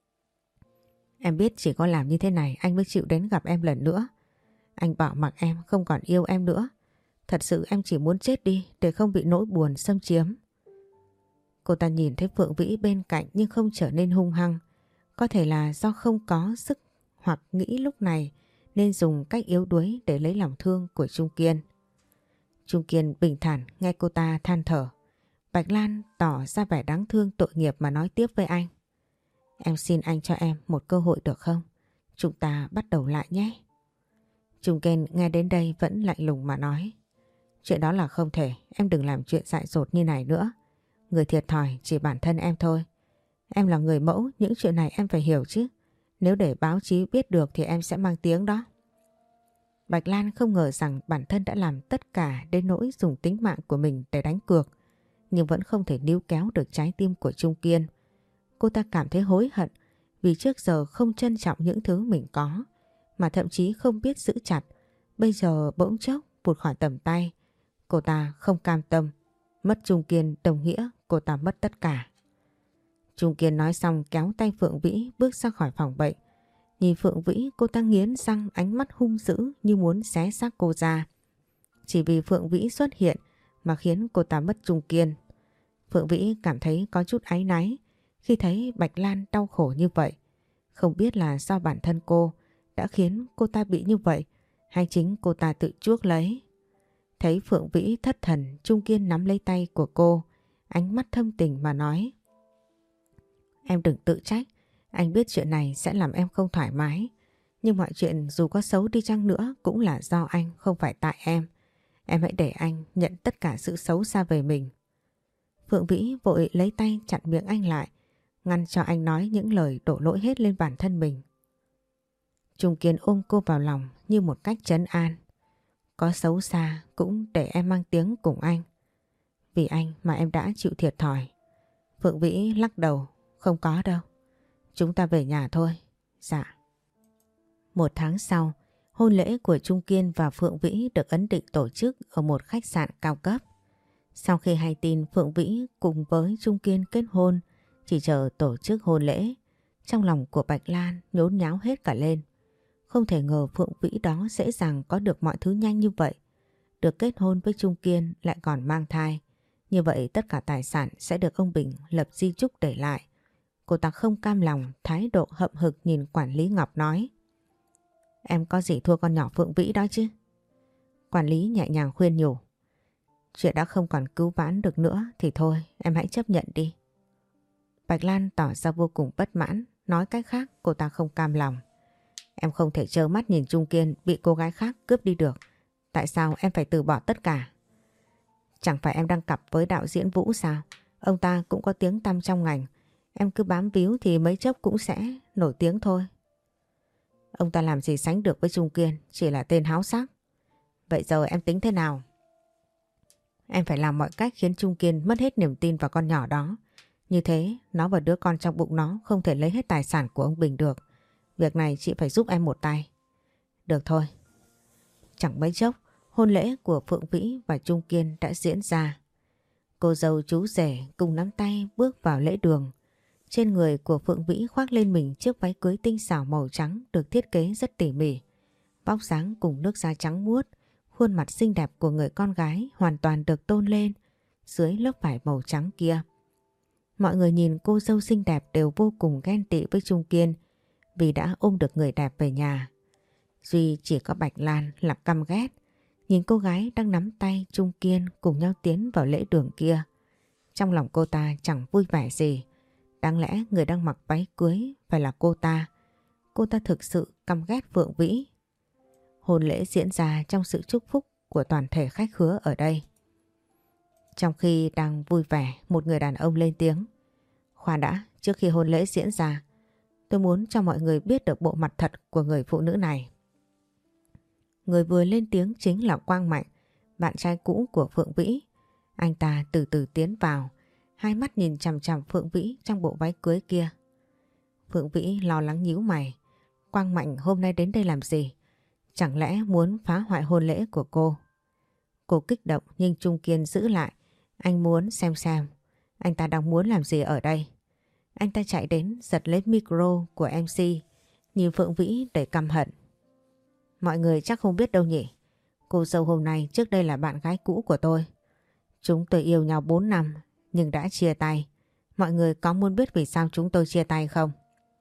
Em biết chỉ có làm như thế này anh mới chịu đến gặp em lần nữa. Anh bỏ mặc em, không còn yêu em nữa. Thật sự em chỉ muốn chết đi để không bị nỗi buồn xâm chiếm. Cô ta nhìn thấy Phượng Vĩ bên cạnh nhưng không trở nên hung hăng. Có thể là do không có sức hoặc nghĩ lúc này nên dùng cách yếu đuối để lấy lòng thương của Trung Kiên. Trung Kiên bình thản nghe cô ta than thở. Bạch Lan tỏ ra vẻ đáng thương tội nghiệp mà nói tiếp với anh: Em xin anh cho em một cơ hội được không? Chúng ta bắt đầu lại nhé. Trung Kiên nghe đến đây vẫn lạnh lùng mà nói: Chuyện đó là không thể, em đừng làm chuyện dại dột như này nữa. Người thiệt thòi chỉ bản thân em thôi. Em là người mẫu, những chuyện này em phải hiểu chứ. Nếu để báo chí biết được thì em sẽ mang tiếng đó. Bạch Lan không ngờ rằng bản thân đã làm tất cả đến nỗi dùng tính mạng của mình để đánh cược, nhưng vẫn không thể níu kéo được trái tim của Trung Kiên. Cô ta cảm thấy hối hận vì trước giờ không trân trọng những thứ mình có, mà thậm chí không biết giữ chặt. Bây giờ bỗng chốc vụt khỏi tầm tay. Cô ta không cam tâm. Mất Trung Kiên đồng nghĩa cô ta mất tất cả. Trung Kiên nói xong kéo tay Phượng Vĩ bước ra khỏi phòng bệnh. Nhìn Phượng Vĩ, cô ta nghiến răng, ánh mắt hung dữ như muốn xé xác cô ra. Chỉ vì Phượng Vĩ xuất hiện mà khiến cô ta mất Trung Kiên. Phượng Vĩ cảm thấy có chút áy náy khi thấy Bạch Lan đau khổ như vậy. Không biết là do bản thân cô đã khiến cô ta bị như vậy hay chính cô ta tự chuốc lấy. Thấy Phượng Vĩ thất thần, Trung Kiên nắm lấy tay của cô, ánh mắt thâm tình mà nói: Em đừng tự trách, anh biết chuyện này sẽ làm em không thoải mái. Nhưng mọi chuyện dù có xấu đi chăng nữa cũng là do anh, không phải tại em. Em hãy để anh nhận tất cả sự xấu xa về mình. Phượng Vĩ vội lấy tay chặn miệng anh lại, ngăn cho anh nói những lời đổ lỗi hết lên bản thân mình. Trung Kiên ôm cô vào lòng như một cách trấn an. Có xấu xa cũng để em mang tiếng cùng anh. Vì anh mà em đã chịu thiệt thòi. Phượng Vĩ lắc đầu: Không có đâu. Chúng ta về nhà thôi. Dạ. Một tháng sau, hôn lễ của Trung Kiên và Phượng Vĩ được ấn định tổ chức ở một khách sạn cao cấp. Sau khi hay tin Phượng Vĩ cùng với Trung Kiên kết hôn, chỉ chờ tổ chức hôn lễ, trong lòng của Bạch Lan nhốn nháo hết cả lên. Không thể ngờ Phượng Vĩ đó dễ dàng có được mọi thứ nhanh như vậy. Được kết hôn với Trung Kiên lại còn mang thai. Như vậy tất cả tài sản sẽ được ông Bình lập di chúc để lại. Cô ta không cam lòng, thái độ hậm hực nhìn quản lý Ngọc nói: Em có gì thua con nhỏ Phượng Vĩ đó chứ? Quản lý nhẹ nhàng khuyên nhủ: Chuyện đã không còn cứu vãn được nữa thì thôi, em hãy chấp nhận đi. Bạch Lan tỏ ra vô cùng bất mãn, nói cách khác cô ta không cam lòng. Em không thể trơ mắt nhìn Trung Kiên bị cô gái khác cướp đi được. Tại sao em phải từ bỏ tất cả? Chẳng phải em đang cặp với đạo diễn Vũ sao? Ông ta cũng có tiếng tăm trong ngành. Em cứ bám víu thì mấy chốc cũng sẽ nổi tiếng thôi. Ông ta làm gì sánh được với Trung Kiên, chỉ là tên háo sắc. Vậy giờ em tính thế nào? Em phải làm mọi cách khiến Trung Kiên mất hết niềm tin vào con nhỏ đó. Như thế nó và đứa con trong bụng nó không thể lấy hết tài sản của ông Bình được. Việc này chị phải giúp em một tay. Được thôi. Chẳng mấy chốc, hôn lễ của Phượng Vĩ và Trung Kiên đã diễn ra. Cô dâu chú rể cùng nắm tay bước vào lễ đường. Trên người của Phượng Vĩ khoác lên mình chiếc váy cưới tinh xảo màu trắng được thiết kế rất tỉ mỉ. Vóc dáng cùng nước da trắng muốt, khuôn mặt xinh đẹp của người con gái hoàn toàn được tôn lên dưới lớp vải màu trắng kia. Mọi người nhìn cô dâu xinh đẹp đều vô cùng ghen tị với Trung Kiên vì đã ôm được người đẹp về nhà. Duy chỉ có Bạch Lan là căm ghét, nhìn cô gái đang nắm tay Trung Kiên cùng nhau tiến vào lễ đường kia. Trong lòng cô ta chẳng vui vẻ gì. Đáng lẽ người đang mặc váy cưới phải là cô ta. Cô ta thực sự căm ghét Phượng Vĩ. Hôn lễ diễn ra trong sự chúc phúc của toàn thể khách khứa ở đây. Trong khi đang vui vẻ, một người đàn ông lên tiếng. Khoan đã, trước khi hôn lễ diễn ra, tôi muốn cho mọi người biết được bộ mặt thật của người phụ nữ này. Người vừa lên tiếng chính là Quang Mạnh, bạn trai cũ của Phượng Vĩ. Anh ta từ từ tiến vào, hai mắt nhìn chằm chằm Phượng Vĩ trong bộ váy cưới kia. Phượng Vĩ lo lắng nhíu mày. Quang Mạnh hôm nay đến đây làm gì? Chẳng lẽ muốn phá hoại hôn lễ của cô? Cô kích động nhưng Trung Kiên giữ lại. Anh muốn xem anh ta đang muốn làm gì ở đây. Anh ta chạy đến giật lấy micro của MC, nhìn Phượng Vĩ đầy căm hận. Mọi người chắc không biết đâu nhỉ. Cô dâu hôm nay trước đây là bạn gái cũ của tôi. Chúng tôi yêu nhau 4 năm nhưng đã chia tay. Mọi người có muốn biết vì sao chúng tôi chia tay không?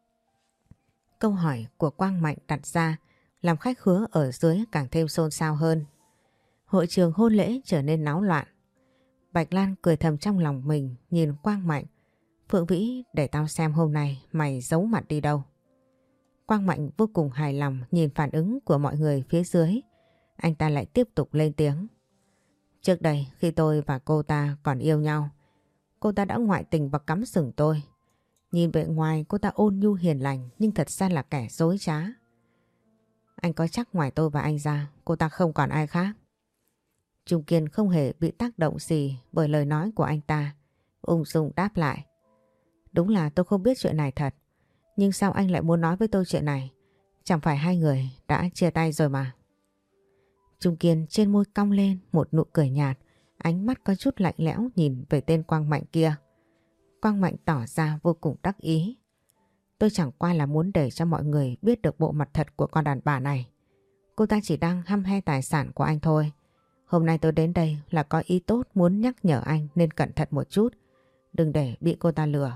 Câu hỏi của Quang Mạnh đặt ra làm khách khứa ở dưới càng thêm xôn xao hơn. Hội trường hôn lễ trở nên náo loạn. Bạch Lan cười thầm trong lòng mình nhìn Quang Mạnh. Phượng Vĩ, để tao xem hôm nay mày giấu mặt đi đâu. Quang Mạnh vô cùng hài lòng nhìn phản ứng của mọi người phía dưới. Anh ta lại tiếp tục lên tiếng. Trước đây khi tôi và cô ta còn yêu nhau, cô ta đã ngoại tình và cắm sừng tôi. Nhìn bề ngoài cô ta ôn nhu hiền lành nhưng thật ra là kẻ dối trá. Anh có chắc ngoài tôi và anh ra cô ta không còn ai khác? Trung Kiên không hề bị tác động gì bởi lời nói của anh ta. Ung dung đáp lại. Đúng là tôi không biết chuyện này thật. Nhưng sao anh lại muốn nói với tôi chuyện này? Chẳng phải hai người đã chia tay rồi mà. Trung Kiên trên môi cong lên một nụ cười nhạt. Ánh mắt có chút lạnh lẽo nhìn về tên Quang Mạnh kia. Quang Mạnh tỏ ra vô cùng đắc ý. Tôi chẳng qua là muốn để cho mọi người biết được bộ mặt thật của con đàn bà này. Cô ta chỉ đang hăm he tài sản của anh thôi. Hôm nay tôi đến đây là có ý tốt muốn nhắc nhở anh nên cẩn thận một chút. Đừng để bị cô ta lừa.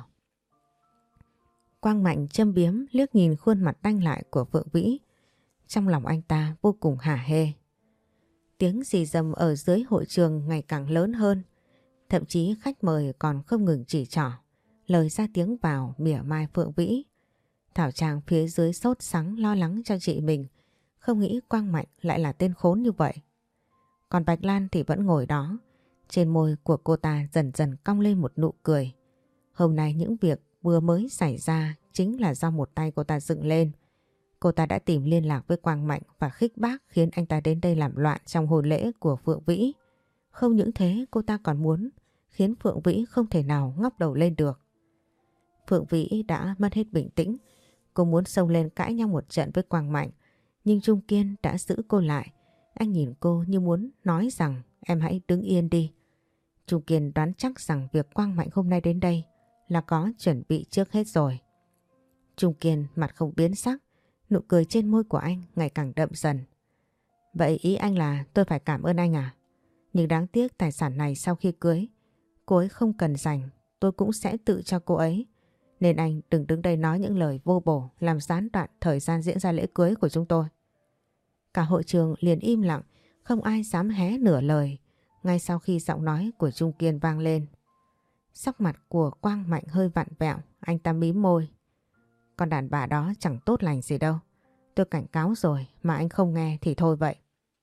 Quang Mạnh châm biếm liếc nhìn khuôn mặt đanh lại của Phượng Vĩ. Trong lòng anh ta vô cùng hả hê. Tiếng rì rầm ở dưới hội trường ngày càng lớn hơn. Thậm chí khách mời còn không ngừng chỉ trỏ. Lời ra tiếng vào mỉa mai Phượng Vĩ. Thảo Trang phía dưới sốt sắng lo lắng cho chị mình. Không nghĩ Quang Mạnh lại là tên khốn như vậy. Còn Bạch Lan thì vẫn ngồi đó. Trên môi của cô ta dần dần cong lên một nụ cười. Hôm nay những việc vừa mới xảy ra chính là do một tay cô ta dựng lên. Cô ta đã tìm liên lạc với Quang Mạnh và khích bác khiến anh ta đến đây làm loạn trong hôn lễ của Phượng Vĩ. Không những thế cô ta còn muốn khiến Phượng Vĩ không thể nào ngóc đầu lên được. Phượng Vĩ đã mất hết bình tĩnh. Cô muốn xông lên cãi nhau một trận với Quang Mạnh. Nhưng Trung Kiên đã giữ cô lại. Anh nhìn cô như muốn nói rằng em hãy đứng yên đi. Trung Kiên đoán chắc rằng việc Quang Mạnh hôm nay đến đây là có chuẩn bị trước hết rồi. Trung Kiên mặt không biến sắc. Nụ cười trên môi của anh ngày càng đậm dần. Vậy ý anh là tôi phải cảm ơn anh à? Nhưng đáng tiếc tài sản này sau khi cưới cô ấy không cần dành, tôi cũng sẽ tự cho cô ấy. Nên anh đừng đứng đây nói những lời vô bổ làm gián đoạn thời gian diễn ra lễ cưới của chúng tôi. Cả hội trường liền im lặng, không ai dám hé nửa lời. Ngay sau khi giọng nói của Trung Kiên vang lên, sắc mặt của Quang Mạnh hơi vặn vẹo, anh ta mím môi. Con đàn bà đó chẳng tốt lành gì đâu. Tôi cảnh cáo rồi mà anh không nghe thì thôi vậy.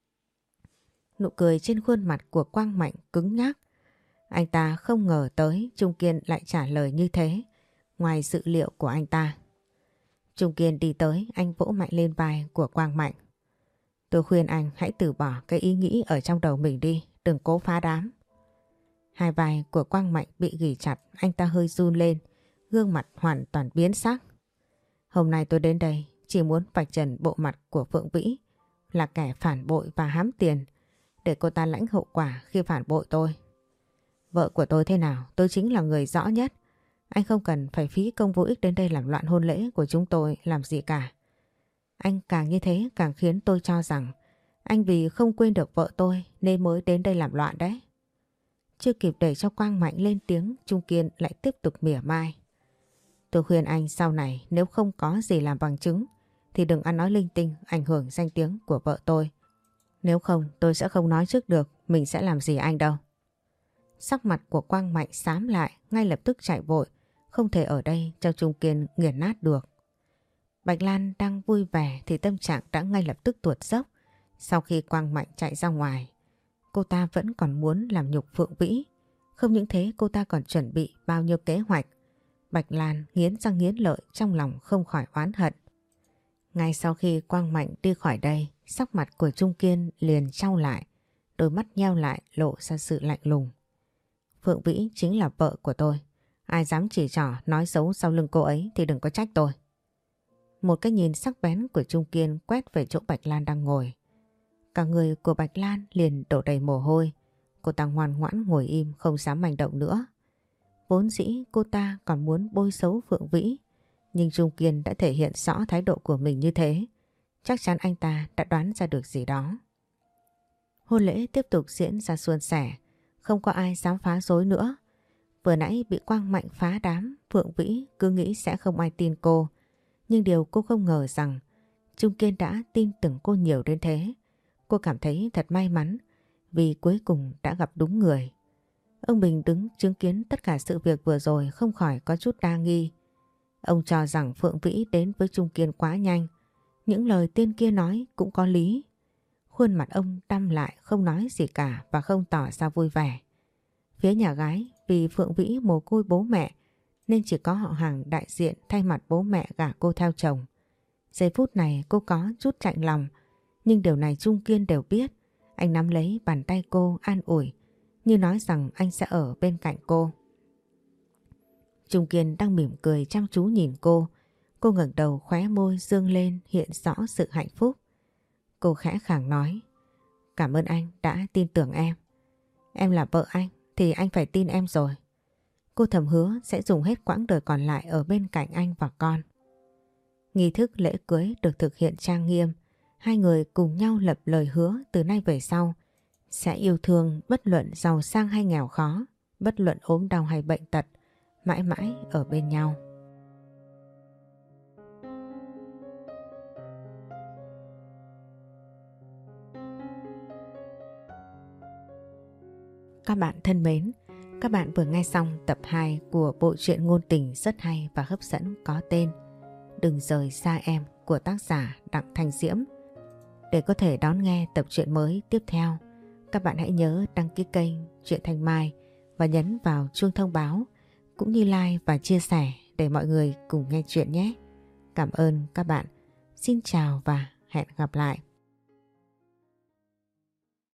Nụ cười trên khuôn mặt của Quang Mạnh cứng nhắc. Anh ta không ngờ tới Trung Kiên lại trả lời như thế, ngoài dự liệu của anh ta. Trung Kiên đi tới, anh vỗ mạnh lên vai của Quang Mạnh. Tôi khuyên anh hãy từ bỏ cái ý nghĩ ở trong đầu mình đi, đừng cố phá đám. Hai vai của Quang Mạnh bị ghì chặt, anh ta hơi run lên, gương mặt hoàn toàn biến sắc. Hôm nay tôi đến đây chỉ muốn vạch trần bộ mặt của Phượng Vĩ là kẻ phản bội và hám tiền để cô ta lãnh hậu quả khi phản bội tôi. Vợ của tôi thế nào, tôi chính là người rõ nhất. Anh không cần phải phí công vô ích đến đây làm loạn hôn lễ của chúng tôi làm gì cả. Anh càng như thế càng khiến tôi cho rằng anh vì không quên được vợ tôi nên mới đến đây làm loạn đấy. Chưa kịp để cho Quang Mạnh lên tiếng, Trung Kiên lại tiếp tục mỉa mai. Tôi khuyên anh sau này nếu không có gì làm bằng chứng thì đừng ăn nói linh tinh ảnh hưởng danh tiếng của vợ tôi. Nếu không tôi sẽ không nói trước được mình sẽ làm gì anh đâu. Sắc mặt của Quang Mạnh xám lại, ngay lập tức chạy vội, không thể ở đây cho Trung Kiên nghiền nát được. Bạch Lan đang vui vẻ thì tâm trạng đã ngay lập tức tuột dốc. Sau khi Quang Mạnh chạy ra ngoài, cô ta vẫn còn muốn làm nhục Phượng Vĩ. Không những thế cô ta còn chuẩn bị bao nhiêu kế hoạch. Bạch Lan nghiến răng nghiến lợi, trong lòng không khỏi oán hận. Ngay sau khi Quang Mạnh đi khỏi đây, sắc mặt của Trung Kiên liền chau lại, đôi mắt nheo lại lộ ra sự lạnh lùng. Phượng Vĩ chính là vợ của tôi. Ai dám chỉ trỏ nói xấu sau lưng cô ấy thì đừng có trách tôi. Một cái nhìn sắc bén của Trung Kiên quét về chỗ Bạch Lan đang ngồi. Cả người của Bạch Lan liền đổ đầy mồ hôi. Cô ta ngoan ngoãn ngồi im không dám hành động nữa. Vốn dĩ cô ta còn muốn bôi xấu Phượng Vĩ, nhưng Trung Kiên đã thể hiện rõ thái độ của mình như thế. Chắc chắn anh ta đã đoán ra được gì đó. Hôn lễ tiếp tục diễn ra suôn sẻ, không có ai dám phá rối nữa. Vừa nãy bị Quang Mạnh phá đám, Phượng Vĩ cứ nghĩ sẽ không ai tin cô. Nhưng điều cô không ngờ rằng Trung Kiên đã tin tưởng cô nhiều đến thế. Cô cảm thấy thật may mắn vì cuối cùng đã gặp đúng người. Ông Bình đứng chứng kiến tất cả sự việc vừa rồi không khỏi có chút đa nghi. Ông cho rằng Phượng Vĩ đến với Trung Kiên quá nhanh. Những lời tên kia nói cũng có lý. Khuôn mặt ông đăm lại không nói gì cả và không tỏ ra vui vẻ. Phía nhà gái vì Phượng Vĩ mồ côi bố mẹ nên chỉ có họ hàng đại diện thay mặt bố mẹ gả cô theo chồng. Giây phút này cô có chút chạnh lòng, nhưng điều này Trung Kiên đều biết. Anh nắm lấy bàn tay cô an ủi, như nói rằng anh sẽ ở bên cạnh cô. Trung Kiên đang mỉm cười chăm chú nhìn cô. Cô ngẩng đầu, khóe môi dương lên hiện rõ sự hạnh phúc. Cô khẽ khàng nói, cảm ơn anh đã tin tưởng em. Em là vợ anh thì anh phải tin em rồi. Cô thầm hứa sẽ dùng hết quãng đời còn lại ở bên cạnh anh và con. Nghi thức lễ cưới được thực hiện trang nghiêm. Hai người cùng nhau lập lời hứa từ nay về sau sẽ yêu thương bất luận giàu sang hay nghèo khó, bất luận ốm đau hay bệnh tật, mãi mãi ở bên nhau. Các bạn thân mến, các bạn vừa nghe xong tập 2 của bộ truyện ngôn tình rất hay và hấp dẫn có tên Đừng Rời Xa Em của tác giả Đặng Thanh Diễm. Để có thể đón nghe tập truyện mới tiếp theo, các bạn hãy nhớ đăng ký kênh Truyện Thanh Mai và nhấn vào chuông thông báo cũng như like và chia sẻ để mọi người cùng nghe chuyện nhé. Cảm ơn các bạn. Xin chào và hẹn gặp lại.